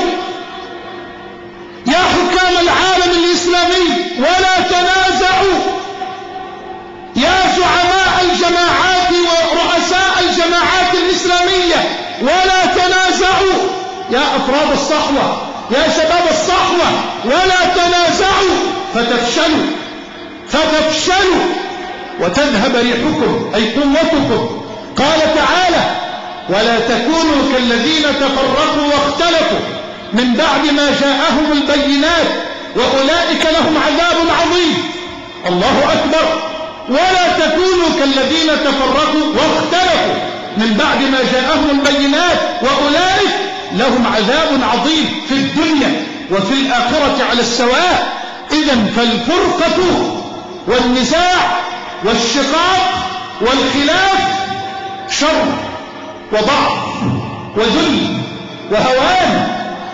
يا حكام العالم الإسلامي ولا تنازعوا. يا زعماء الجماعات ورؤساء الجماعات الإسلامية ولا تنازعوا. يا أفراد الصحوة، يا شباب الصحوة ولا تنازعوا فتفشلوا فتفشلوا وتذهب ريحكم أي قوتكم. قال تعالى: ولا تكونوا كالذين تفرقوا واختلفوا من بعد ما جاءهم البينات وأولئك لهم عذاب عظيم. الله أكبر. ولا تكونوا كالذين تفرقوا واختلفوا من بعد ما جاءهم البينات وأولئك لهم عذاب عظيم في الدنيا وفي الآخرة على السواء. إذن فالفرقة والنزاع والشقاق والخلاف شر وضعف وذل وهوان.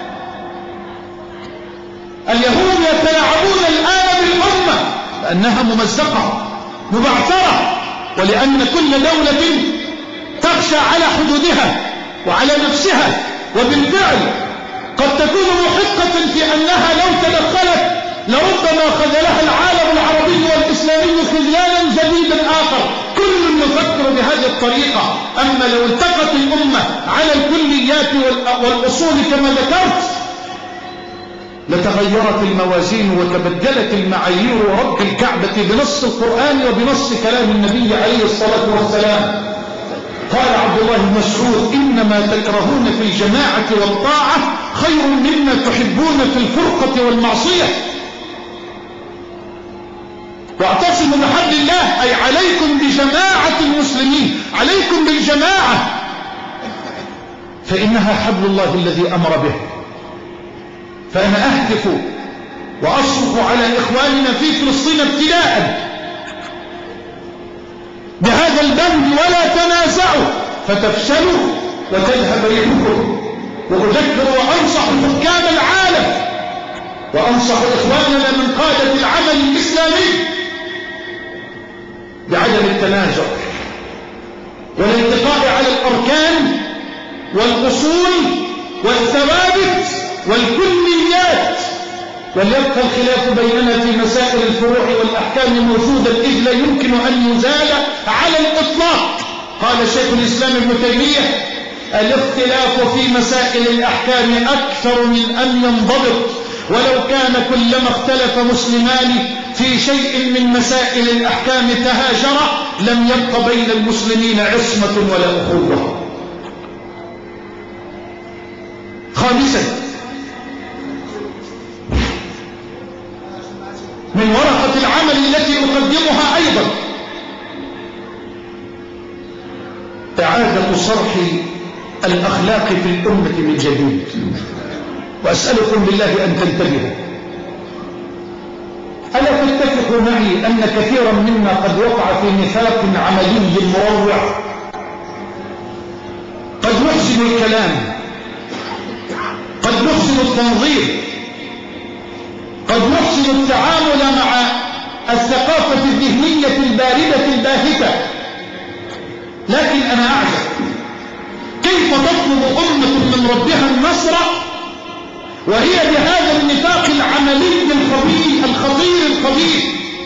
اليهود يتلاعبون الآن بالأمة لأنها ممزقة مبعثرة، ولأن كل دولة تخشى على حدودها وعلى نفسها، وبالفعل قد تكون محقة في أنها لو تدخلت لربما خذلها العالم العربي والإسلامي خذلانا جديدا آخر. كل يفكر بهذه الطريقة. أما لو التقت الأمة على الكليات والأصول كما ذكرت لتغيرت الموازين وتبدلت المعايير ورب الكعبة بنص القرآن وبنص كلام النبي عليه الصلاة والسلام. قال عبد الله بن مسعود: إنما تكرهون في الجماعة والطاعة خير مما تحبون في الفرقة والمعصية. واعتصموا بحبل الله أي عليكم بجماعة المسلمين، عليكم بالجماعة، فإنها حبل الله الذي أمر به. فأنا أهتف وأصرخ على إخواننا في فلسطين ابتداء بهذا البند: ولا تنازعوا فتفشلوا وتذهب ريحكم. وأذكر وأنصح حكام العالم وأنصح إخواننا من قادة العمل الإسلامي بعدم التنازع والانتقاء على الأركان والأصول والثوابت والكليات، وليبقى الخلاف بيننا في مسائل الفروع والأحكام موجودا إذ لا يمكن أن يزال على الإطلاق. قال شيخ الإسلام ابن تيمية: الاختلاف في مسائل الأحكام أكثر من أن ينضبط، ولو كان كلما اختلف مسلمان في شيء من مسائل الأحكام تهاجرا لم يبق بين المسلمين عصمة ولا أخوة. خامسا، من ورقة العمل التي أقدمها أيضا إعادة صرح الأخلاق في الأمة من جديد. وأسألكم بالله أن تنتبهوا. ألا تتفقوا معي أن كثيرا منا قد وقع في نفاق عملي مروع؟ قد نحسن الكلام، قد نحسن التنظير، قد نحسن التعامل مع الثقافة الذهنية الباردة الباهتة، لكن أنا أعجب كيف تطلب أمة من ربها النصر وهي بهذا النفاق العملي الخبيث الخطير الخبيث.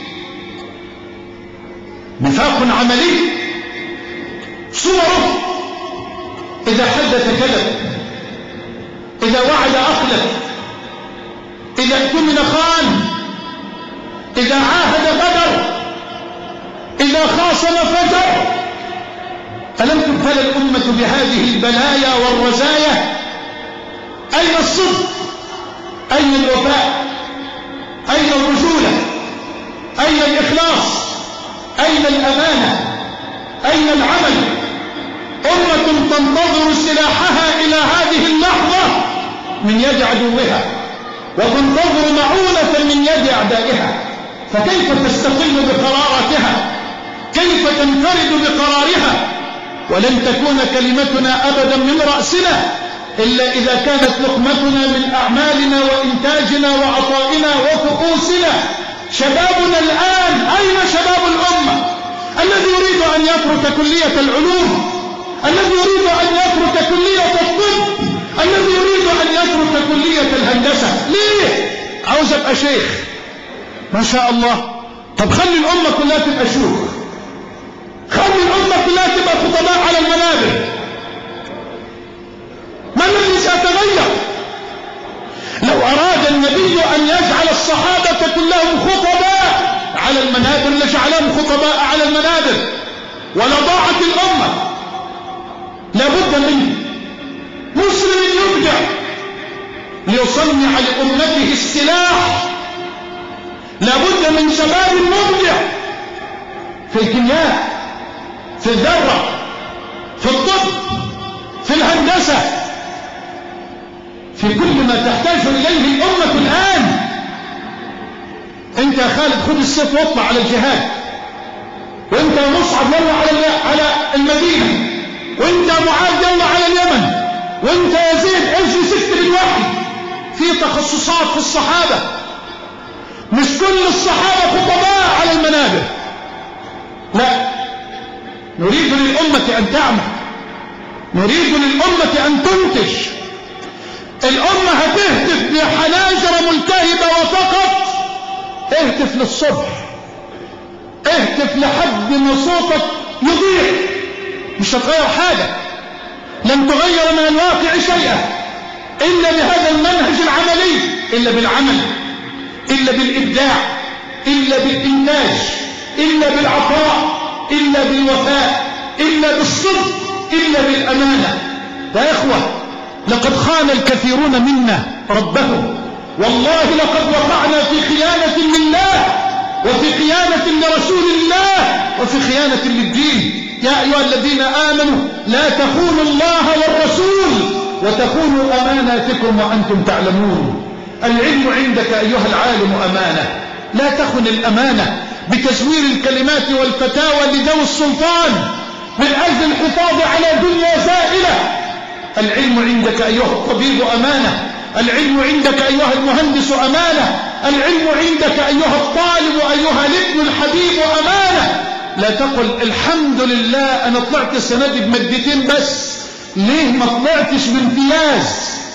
نفاق عملي صوره: إذا حدث كذب، إذا وعد أخلف، إذا اؤتمن خان، إذا عاهد غدر، إذا خاصم فجر. ألم تبتلى الأمة بهذه البلايا والرزايا. أين الصدق؟ أين الوفاء؟ أين الرجولة؟ أين الإخلاص؟ أين الأمانة؟ أين العمل؟ أمة تنتظر سلاحها إلى هذه اللحظة من يد عدوها، وتنتظر معونة من يد أعدائها، فكيف تستقل بقراراتها؟ كيف تنفرد بقرارها؟ ولن تكون كلمتنا أبدا من رأسنا إلا إذا كانت لقمتنا من أعمالنا وإنتاجنا وعطائنا وفؤوسنا. شبابنا الآن، أين شباب الأمة الذي يريد أن يترك كلية العلوم، الذي يريد أن يترك كلية الطب، الذي يريد أن يترك كلية الهندسة؟ ليه؟ عاوز أبقى شيخ، ما شاء الله. طب خلي الأمة كلها تبقى شيوخ، خلي الأمة كلها تبقى خطباء على المنابر. ما الذي سيتغير؟ لو أراد النبي أن يجعل الصحابة كلهم خطباء على المنابر لجعلهم خطباء على المنابر، ولضاعت الأمة. لابد من مسلم يبدع ليصنع لأمته السلاح. لابد من شباب مبدع في الكيمياء، في الذرة، في الطب، في الهندسة، في كل ما تحتاج إليه الأمة الآن. أنت يا خالد خذ السيف واطلع على الجهاد، وأنت يا مصعب يلا على على المدينة، وأنت يا معاذ يلا على اليمن، وأنت يا زيد اجلس اكتب الوحي. في تخصصات في الصحابة، مش كل الصحابة خطباء على المنابر. لا، نريد للأمة أن تعمل، نريد للأمة أن تنتج. الأمة هتهتف بحناجر ملتهبة وفقط. اهتف للصبح، اهتف لحد ما صوتك يضيع، مش هتغير حاجة، لن تغير من الواقع شيئا إلا بهذا المنهج العملي، إلا بالعمل، إلا بالإبداع، إلا بالإنتاج، إلا بالعطاء، إلا بالوفاء، إلا بالصدق، إلا بالأمانة. يا إخوة، لقد خان الكثيرون منا ربهم، والله لقد وقعنا في خيانة لله، وفي خيانة لرسول الله، وفي خيانة للدين. يا أيها الذين آمنوا لا تخونوا الله والرسول وتخونوا أماناتكم وأنتم تعلمون. العلم عندك أيها العالم أمانة، لا تخن الأمانة بتزوير الكلمات والفتاوى لذوي السلطان من أجل الحفاظ على دنيا زائلة. العلم عندك أيها الطبيب أمانة، العلم عندك أيها المهندس أمانة، العلم عندك أيها الطالب أيها الابن الحبيب أمانة. لا تقل الحمد لله أنا طلعت السنة دي بمادتين بس، ليه ما طلعتش بامتياز؟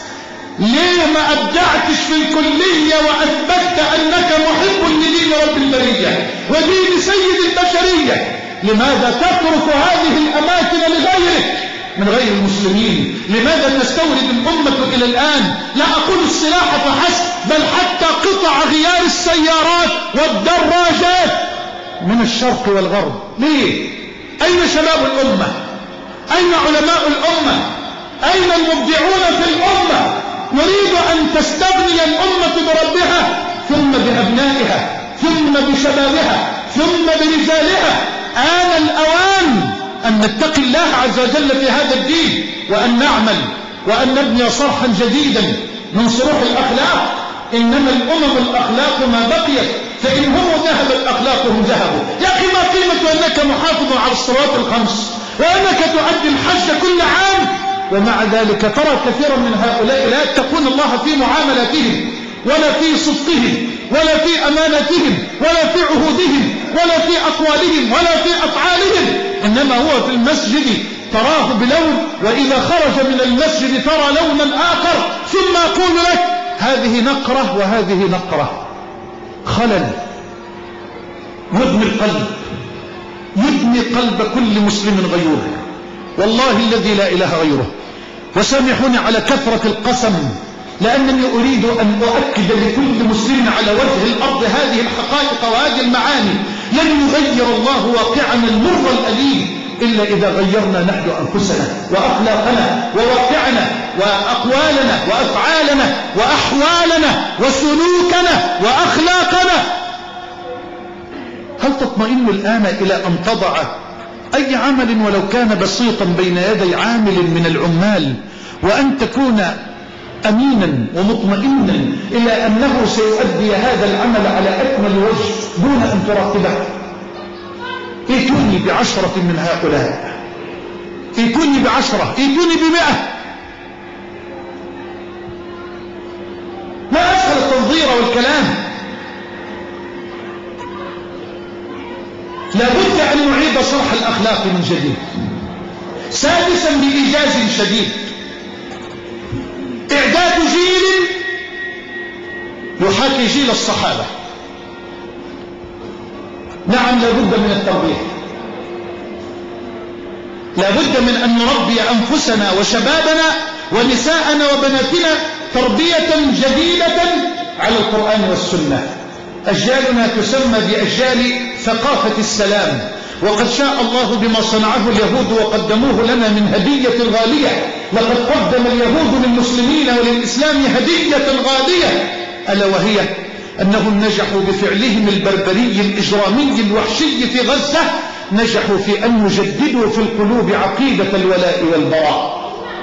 ليه ما أبدعتش في الكلية وأثبتت أنك محب لدين رب البرية ودين سيد البشرية؟ لماذا تترك هذه الأماكن لغيرك من غير المسلمين؟ لماذا تستورد الأمة إلى الآن لا أقول السلاح فحسب، بل حتى قطع غيار السيارات والدراجات من الشرق والغرب؟ ليه؟ أين شباب الأمة؟ أين علماء الأمة؟ أين المبدعون في الأمة؟ نريد أن تستغني الأمة بربها، ثم بأبنائها، ثم بشبابها، ثم برجالها. آن الأوان أن نتقي الله عز وجل في هذا الدين، وأن نعمل وأن نبني صرحا جديدا من صروح الأخلاق. إنما الأمم الأخلاق ما بقيت، فإن هم ذهبت أخلاقهم ذهبوا. يا أخي ما قيمة أنك محافظ على الصلوات الخمس وأنك تؤدي الحج كل عام، ومع ذلك ترى كثيرا من هؤلاء لا يتقون الله في معاملاتهم ولا في صدقهم ولا في أمانتهم ولا في عهودهم ولا في أقوالهم ولا في أفعالهم، إنما هو في المسجد تراه بلون، وإذا خرج من المسجد ترى لونا آخر. ثم أقول لك هذه نقرة وهذه نقرة، خلل يبني القلب، يبني قلب كل مسلم غيور، والله الذي لا إله غيره. وسامحوني على كثرة القسم، لأنني أريد أن أؤكد لكل مسلم على وجه الأرض هذه الحقائق وهذه المعاني. لن يغير الله واقعنا المر الأليم إلا إذا غيرنا نحن أنفسنا وأخلاقنا وواقعنا وأقوالنا وأفعالنا وأحوالنا وسلوكنا وأخلاقنا. هل تطمئن الآن إلى أن تضع أي عمل ولو كان بسيطا بين يدي عامل من العمال، وأن تكون أمينا ومطمئنا إلى أنه سيؤدي هذا العمل على أكمل وجه دون أن تراقبه؟ ائتوني بعشرة من هؤلاء، ائتوني بعشرة، ائتوني بمئة. ما أسهل التنظير والكلام. لابد أن نعيد شرح الأخلاق من جديد. سادسا بإيجاز شديد، إعداد جيل يحاكي جيل الصحابة. نعم لابد من التربية، لابد من أن نربي أنفسنا وشبابنا ونساءنا وبناتنا تربية جديدة على القرآن والسنة. أجيالنا تسمى بأجيال ثقافة السلام، وقد شاء الله بما صنعه اليهود وقدموه لنا من هدية غالية. لقد قدم اليهود للمسلمين وللإسلام هدية غالية، ألا وهي أنهم نجحوا بفعلهم البربري الإجرامي الوحشي في غزة، نجحوا في أن يجددوا في القلوب عقيدة الولاء والبراء.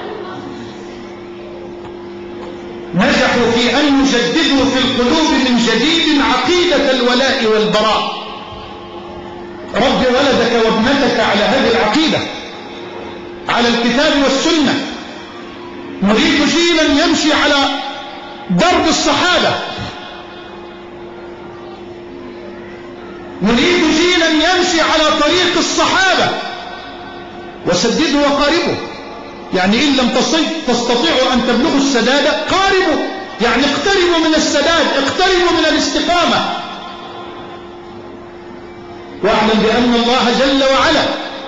نجحوا في أن يجددوا في القلوب من جديد عقيدة الولاء والبراء. رب ولدك وابنتك على هذه العقيدة، على الكتاب والسنة. نريد جيلا يمشي على درب الصحابة، نريد جيلا يمشي على طريق الصحابة. وسددوا وقاربوا، يعني إن لم تستطيعوا أن تبلغوا السداد قاربوا، يعني اقتربوا من السداد، اقتربوا من الاستقامة. واعلم بأن الله جل وعلا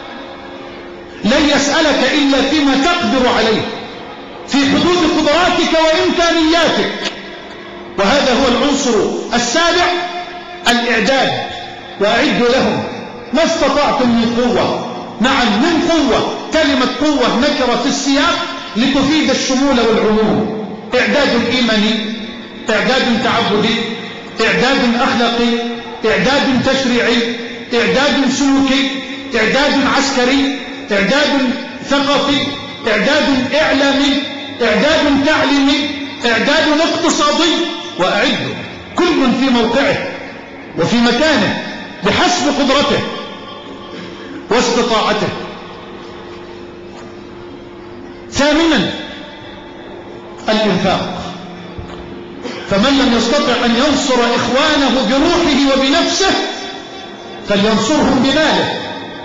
لن يسألك إلا فيما تقدر عليه، في حدود قدراتك وإمكانياتك. وهذا هو العنصر السابع، الإعداد. وأعدوا لهم ما استطعتم من قوة. نعم من قوة، كلمة قوة نكرة في السياق لتفيد الشمول والعموم. إعداد إيماني، إعداد تعبدي، إعداد أخلاقي، إعداد تشريعي، إعداد سلوكي، إعداد عسكري، إعداد ثقافي، إعداد إعلامي، إعداد تعليمي، إعداد اقتصادي. وأعدوا كل في موقعه وفي مكانه بحسب قدرته واستطاعته. ثامنا الإنفاق. فمن لم يستطع أن ينصر إخوانه بروحه وبنفسه فلينصرهم بماله.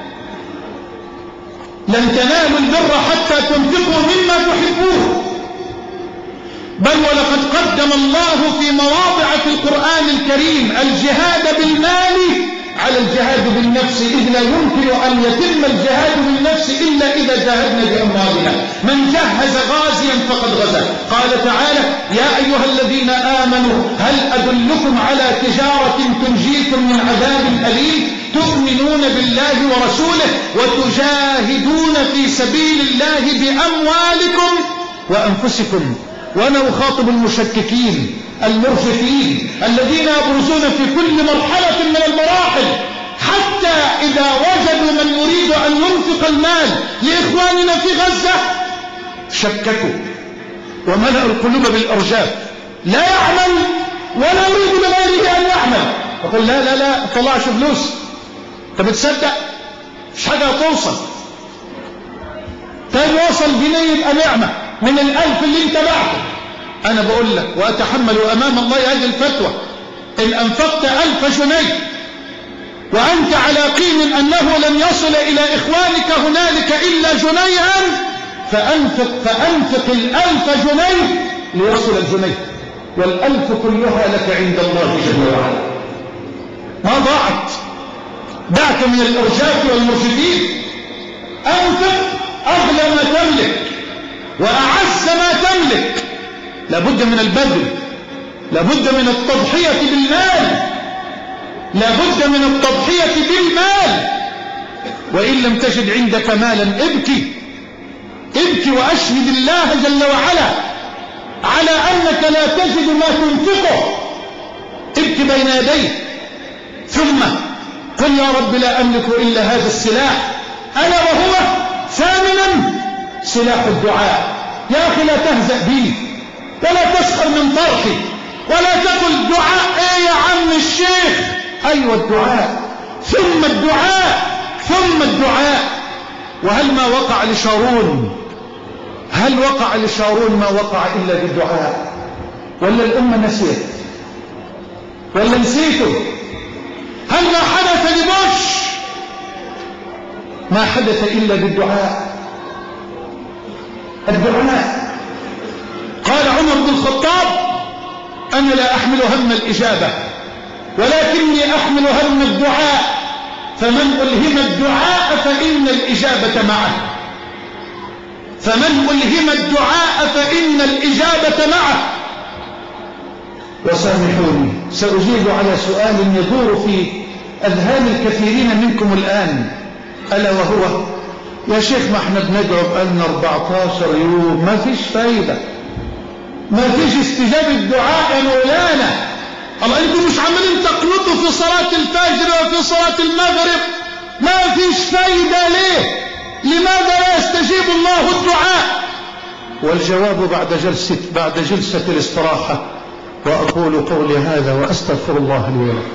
لن تنالوا البر حتى تنفقوا مما تحبون، بل ولقد قدم الله في مواضع في القرآن الكريم الجهاد بالمال على الجهاد بالنفس، إذ لا يمكن أن يتم الجهاد بالنفس إلا إذا جاهدنا بأموالنا. من جهز غازيا فقد غزا. قال تعالى: يا أيها الذين آمنوا هل أدلكم على تجارة تنجيكم من عذاب أليم تؤمنون بالله ورسوله وتجاهدون في سبيل الله بأموالكم وأنفسكم. وأنا أخاطب المشككين المرجفين الذين يبرزون في كل مرحلة من المراحل، حتى إذا وجدوا من يريد أن ينفق المال لإخواننا في غزة شككوا وملأوا القلوب بالإرجاف. لا يعمل ولا يريد لغيره أن يعمل، يقول لا لا لا طلعش فلوس. أنت بتصدق؟ مش حاجة توصل. طيب وصل جنيه يبقى نعمة من الألف اللي انت بعته. أنا بقول لك وأتحمل أمام الله هذه الفتوى: إن أنفقت ألف جنيه وأنت على يقين أنه لن يصل إلى إخوانك هنالك إلا جنيها فأنفق, فأنفق الألف جنيه ليصل الجنيه، والألف كلها لك عند الله جل وعلا. ما ضاعت. دعك من الإرجاف والمرشدين. أنفق أغلى ما تملك وأعز ما تملك. لابد من البذل، لابد من التضحية بالمال، لابد من التضحية بالمال. وإن لم تجد عندك مالا ابكي ابكي وأشهد الله جل وعلا على أنك لا تجد ما تنفقه، ابكي بين يديه، ثم قل يا رب لا أملك إلا هذا السلاح، ألا وهو ثامنا سلاح الدعاء. يا أخي لا تهزأ بي ولا تسخر من طرحي ولا تقل دعاء ايه يا عم الشيخ. ايوه الدعاء ثم الدعاء ثم الدعاء. وهل ما وقع لشارون هل وقع لشارون ما وقع إلا بالدعاء؟ ولا الأمة نسيت ولا نسيته؟ هل ما حدث لبوش ما حدث إلا بالدعاء؟ الدعاء. قال عمر بن الخطاب أنا لا أحمل هم الإجابة ولكني أحمل هم الدعاء، فمن ألهم الدعاء فإن الإجابة معه فمن ألهم الدعاء فإن الإجابة معه. وسامحوني سأجيب على سؤال يدور في أذهان الكثيرين منكم الآن، ألا وهو يا شيخ ما احنا بندعو بقالنا أربعة عشر يوم ما فيش فايدة، ما فيش استجابة الدعاء يا مولانا. الله انتم مش عمالين تقنطوا في صلاة الفجر وفي صلاة المغرب، ما فيش فايدة ليه؟ لماذا لا يستجيب الله الدعاء؟ والجواب بعد جلسة بعد جلسة الاستراحة. وأقول قولي هذا وأستغفر الله لي ولكم.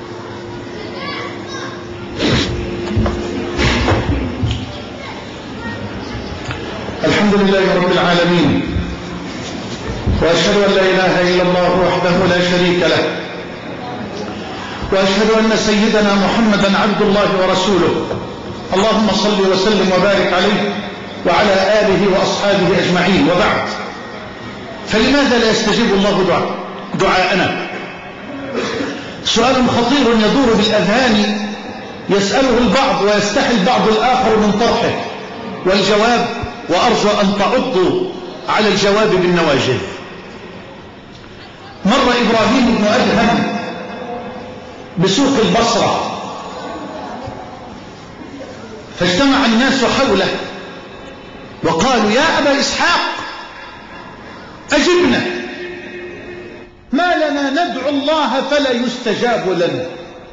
الحمد لله رب العالمين، وأشهد أن لا إله إلا الله وحده لا شريك له، وأشهد أن سيدنا محمدا عبد الله ورسوله. اللهم صل وسلم وبارك عليه وعلى آله وأصحابه أجمعين، وبعد. فلماذا لا يستجيب الله دعاء دعاءنا؟ سؤال خطير يدور بالأذهان، يسأله البعض ويستحي البعض الآخر من طرحه، والجواب وأرجو أن تعضوا على الجواب بالنواجذ. مر إبراهيم بن أدهم بسوق البصرة فاجتمع الناس حوله وقالوا يا أبا إسحاق أجبنا، ما لنا ندعو الله فلا يستجاب لنا.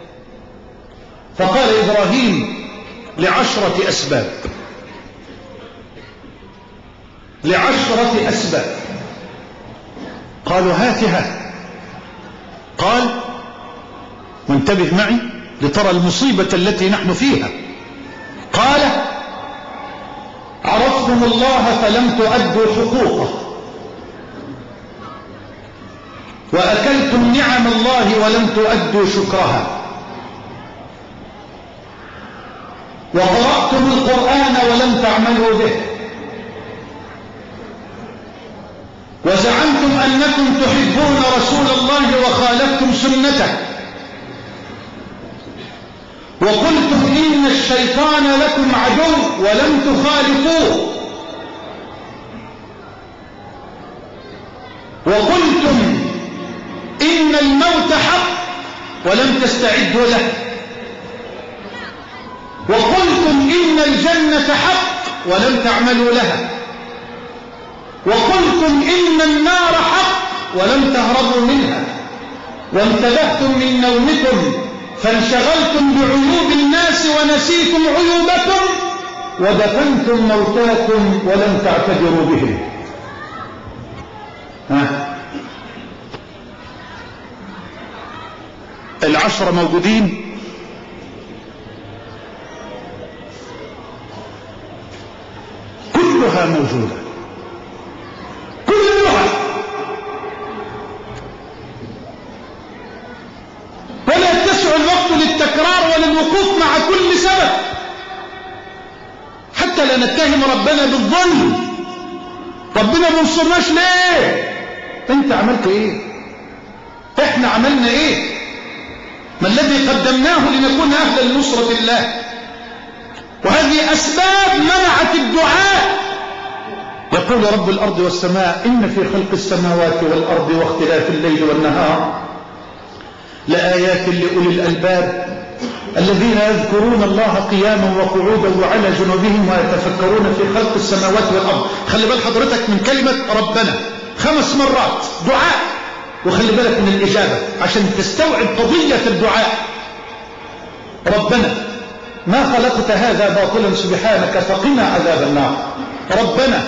فقال إبراهيم لعشرة أسباب لعشرة أسباب. قالوا هاتها. قال وانتبه معي لترى المصيبة التي نحن فيها. قال عرفتم الله فلم تؤدوا حقوقه، وأكلتم نعم الله ولم تؤدوا شكرها، وقرأتم القرآن ولم تعملوا به، وزعمتم أنكم تحبون رسول الله وخالفتم سنته، وقلتم إن الشيطان لكم عدو ولم تخالفوه، وقلتم إن الموت حق ولم تستعدوا له، وقلتم إن الجنة حق ولم تعملوا لها، وقلتم إن النار حق ولم تهربوا منها، وانتبهتم من نومكم فانشغلتم بعيوب الناس ونسيتم عيوبكم، ودفنتم موتاكم ولم تعتذروا بهم. ها العشرة موجودين. كلها موجودة كلها، ولا يتسع الوقت للتكرار وللوقوف مع كل سبب حتى لا نتهم ربنا بالظلم. ربنا ما نصرناش ليه؟ انت عملت ايه؟ احنا عملنا ايه؟ ما الذي قدمناه لنكون اهلا لنصرة الله؟ وهذه اسباب منعت الدعاء. يقول رب الارض والسماء ان في خلق السماوات والارض واختلاف الليل والنهار لآيات لأولي الألباب الذين يذكرون الله قياما وقعودا وعلى جنوبهم ويتفكرون في خلق السماوات والأرض. خلي بال حضرتك من كلمة ربنا خمس مرات دعاء، وخلي بالك من الإجابة عشان تستوعب قضية الدعاء. ربنا ما خلقت هذا باطلا سبحانك فقنا عذاب النار. ربنا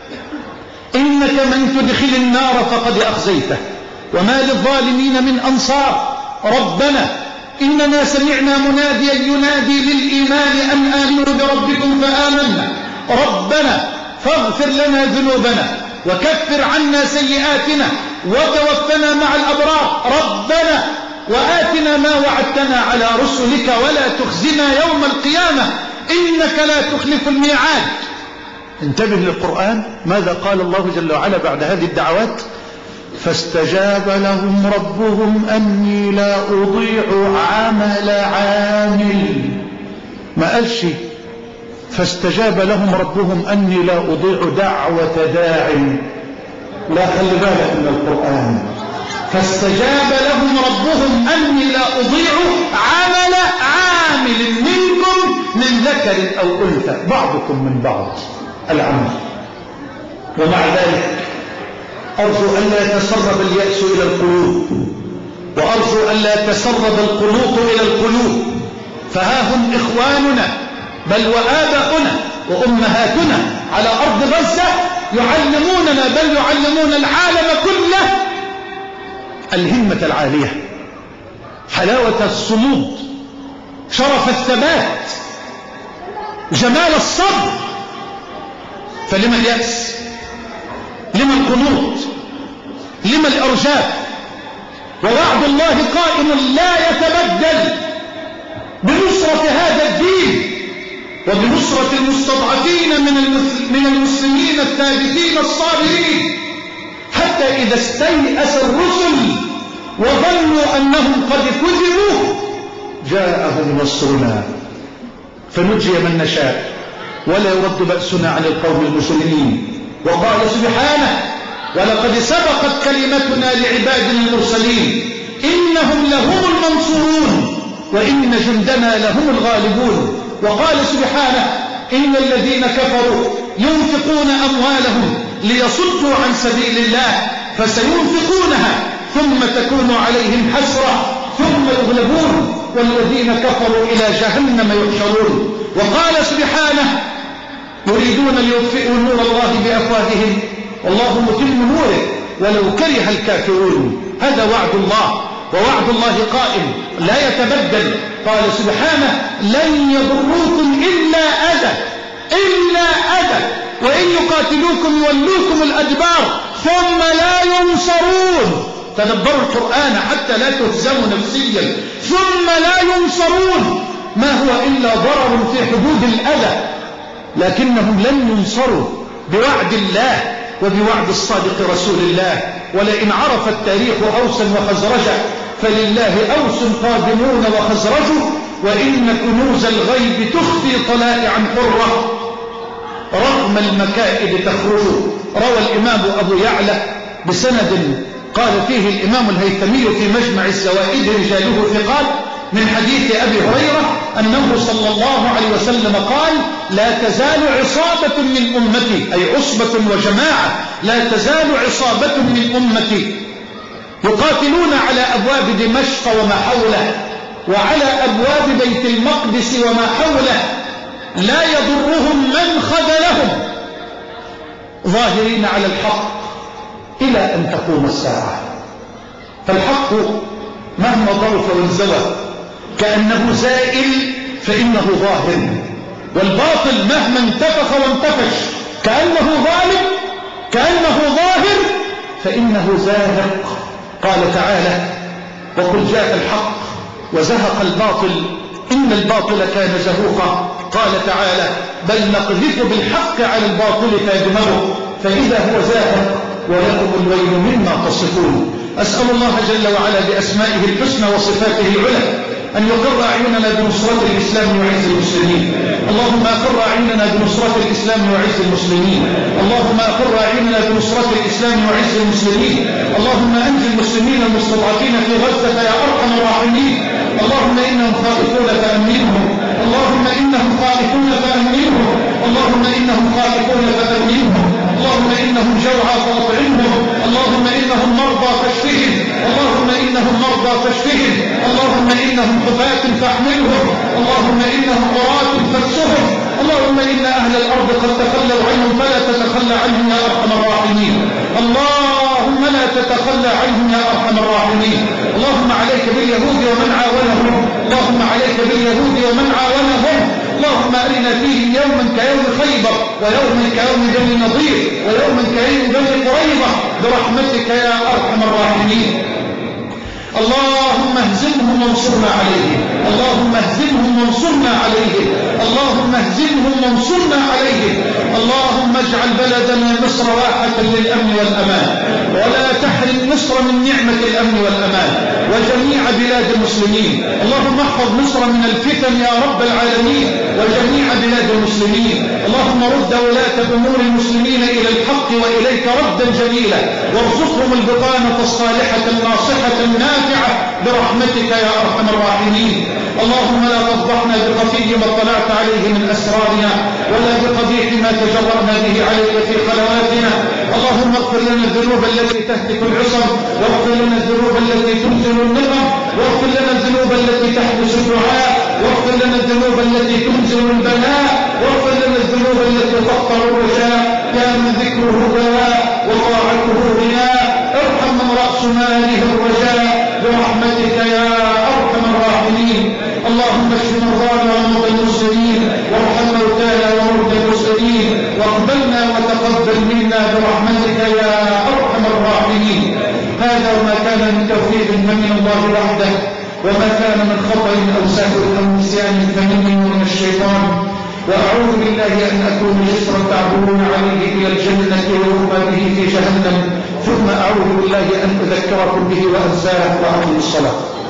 إنك من تدخل النار فقد أخزيته وما للظالمين من أنصار. ربنا إننا سمعنا مناديا ينادي للإيمان أن آمنوا بربكم فآمنا. ربنا فاغفر لنا ذنوبنا وكفر عنا سيئاتنا وتوفنا مع الأبرار. ربنا وآتنا ما وعدتنا على رسلك ولا تخزنا يوم القيامة إنك لا تخلف الميعاد. انتبه للقرآن، ماذا قال الله جل وعلا بعد هذه الدعوات؟ فاستجاب لهم ربهم أني لا أضيع عمل عامل. ما قالش فاستجاب لهم ربهم أني لا أضيع دعوة داع. لا، خلي بالك من القرآن. فاستجاب لهم ربهم أني لا أضيع عمل عامل منكم من ذكر أو أنثى بعضكم من بعض العمل. ومع ذلك أرجو أن لا يتسرب اليأس إلى القلوب، وأرجو أن لا يتسرب القنوط إلى القلوب. فها هم إخواننا بل وآباؤنا وأمهاتنا على أرض غزة يعلموننا بل يعلمون العالم كله الهمة العالية، حلاوة الصمود، شرف الثبات، جمال الصبر. فلما اليأس؟ لما القنوط؟ لما الإرجاف؟ ووعد الله قائم لا يتبدل بنصرة هذا الدين وبنصرة المستضعفين من المسلمين الثابتين الصابرين، حتى إذا استيأس الرسل وظنوا أنهم قد كذبوا جاءهم نصرنا فنجي من نشاء ولا يرد بأسنا عن القوم المجرمين. وقال سبحانه ولقد سبقت كلمتنا لعبادنا المرسلين إنهم لهم المنصورون وإن جندنا لهم الغالبون. وقال سبحانه إن الذين كفروا ينفقون أموالهم ليصدوا عن سبيل الله فسينفقونها ثم تكون عليهم حسرة ثم يغلبون والذين كفروا إلى جهنم يحشرون. وقال سبحانه يريدون ليطفئوا نور الله بأفواههم والله متم نوره ولو كره الكافرون. هذا وعد الله، ووعد الله قائم لا يتبدل. قال سبحانه لن يضروكم إلا أذى إلا أذى وإن يقاتلوكم يولوكم الأدبار ثم لا ينصرون. تدبروا القرآن حتى لا تهزموا نفسيا. ثم لا ينصرون ما هو إلا ضرر في حدود الأذى، لكنهم لن ينصروا بوعد الله وبوعد الصادق رسول الله. ولئن عرف التاريخ أوسا وخزرجا فلله أوس قادمون وخزرج وإن كنوز الغيب تخفي طلائعا حرة رغم المكائد تخرج. روى الإمام أبو يعلى بسند قال فيه الإمام الهيثمي في مجمع الزوائد رجاله ثقات من حديث أبي هريرة أنه صلى الله عليه وسلم قال لا تزال عصابة من أمتي أي عصبة وجماعة لا تزال عصابة من أمتي يقاتلون على أبواب دمشق وما حوله وعلى أبواب بيت المقدس وما حوله لا يضرهم من خذلهم ظاهرين على الحق إلى أن تقوم الساعة. فالحق مهما ضعف وانزوى كأنه زائل فإنه ظاهر، والباطل مهما انتفخ وانتفش كأنه غالب كأنه ظاهر فإنه زاهق. قال تعالى وقل جاء الحق وزهق الباطل إن الباطل كان زهوقا. قال تعالى بل نقذف بالحق على الباطل فيدمغه فإذا هو زاهق ولكم الويل مما تصفون. أسأل الله جل وعلا بأسمائه الحسنى وصفاته العلى أن يقر أعيننا بنصرة الإسلام وعز المسلمين. اللهم أقر أعيننا بنصرة الإسلام وعز المسلمين. اللهم أقر أعيننا بنصرة الإسلام وعز المسلمين. اللهم أنجي المسلمين المستضعفين في غزة يا أرحم الراحمين. اللهم إنهم خائفون فأمنهم اللهم إنهم خائفون فأمنهم اللهم إنهم خائفون فأمنهم اللهم إنهم جوعى فأطعمهم اللهم إنهم مرضى فاشفهم اللهم إنهم مرضى فاشفهم اللهم إنهم حفاة فاحملهم اللهم إنهم قراة فاكسهم اللهم إن أهل الأرض قد تخلوا عنهم فلا تتخلى عنهم يا أرحم الراحمين اللهم لا تتخلى عنهم يا أرحم الراحمين اللهم عليك باليهود ومن عاونهم اللهم عليك باليهود ومن عاونهم اللهم أرنا فيه يوما كيوم خيبر ويوما كيوم بني نضير ويوما كيوم بني قريظة برحمتك يا أرحم الراحمين اللهم اهزمهم وانصرنا عليهم اللهم اهزمهم وانصرنا عليهم اللهم اهزمهم وانصرنا عليهم اللهم اجعل بلدنا مصر واحة للأمن والأمان ولا تحرم مصر من نعمة الأمن والأمان وجميع بلاد المسلمين اللهم احفظ مصر من الفتن يا رب العالمين وجميع بلاد المسلمين اللهم رد ولاة أمور المسلمين إلى الحق وإليك ردا جميلا وارزقهم البطانة الصالحة الناصحة النافعة برحمتك يا أرحم الراحمين اللهم لا تفضحنا بخفي ما اطلعت عليه من أسرارنا ولا بقبيح ما تجرأنا به عليك في خلواتنا اللهم اغفر لنا الذنوب التي تهتك العصم واغفر لنا الذنوب التي تنزل النقم واغفر لنا الذنوب التي تحبس الدعاء واغفر لنا الذنوب التي تنزل البلاء واغفر لنا الذنوب التي تقطع الرجاء يا من ذكره دواء وطاعته غناء ارحم من رأس ماله الرجاء برحمتك يا أرحم الراحمين اللهم اشف مرضانا ومرضى المسلمين وارحم موتانا ومرضى المسلمين واقبلنا وتقبل منا برحمتك يا أرحم الراحمين هذا وما كان من توفيق فمن الله وحده وما كان من خطأ أو سهو أو نسيان فمني ومن الشيطان وأعوذ بالله أن أكون جسرا تعبرون عليه إلى الجنة ويرمى به في جهنم ثم أعوذ بالله أن أذكركم به وأنساه وأقم الصلاة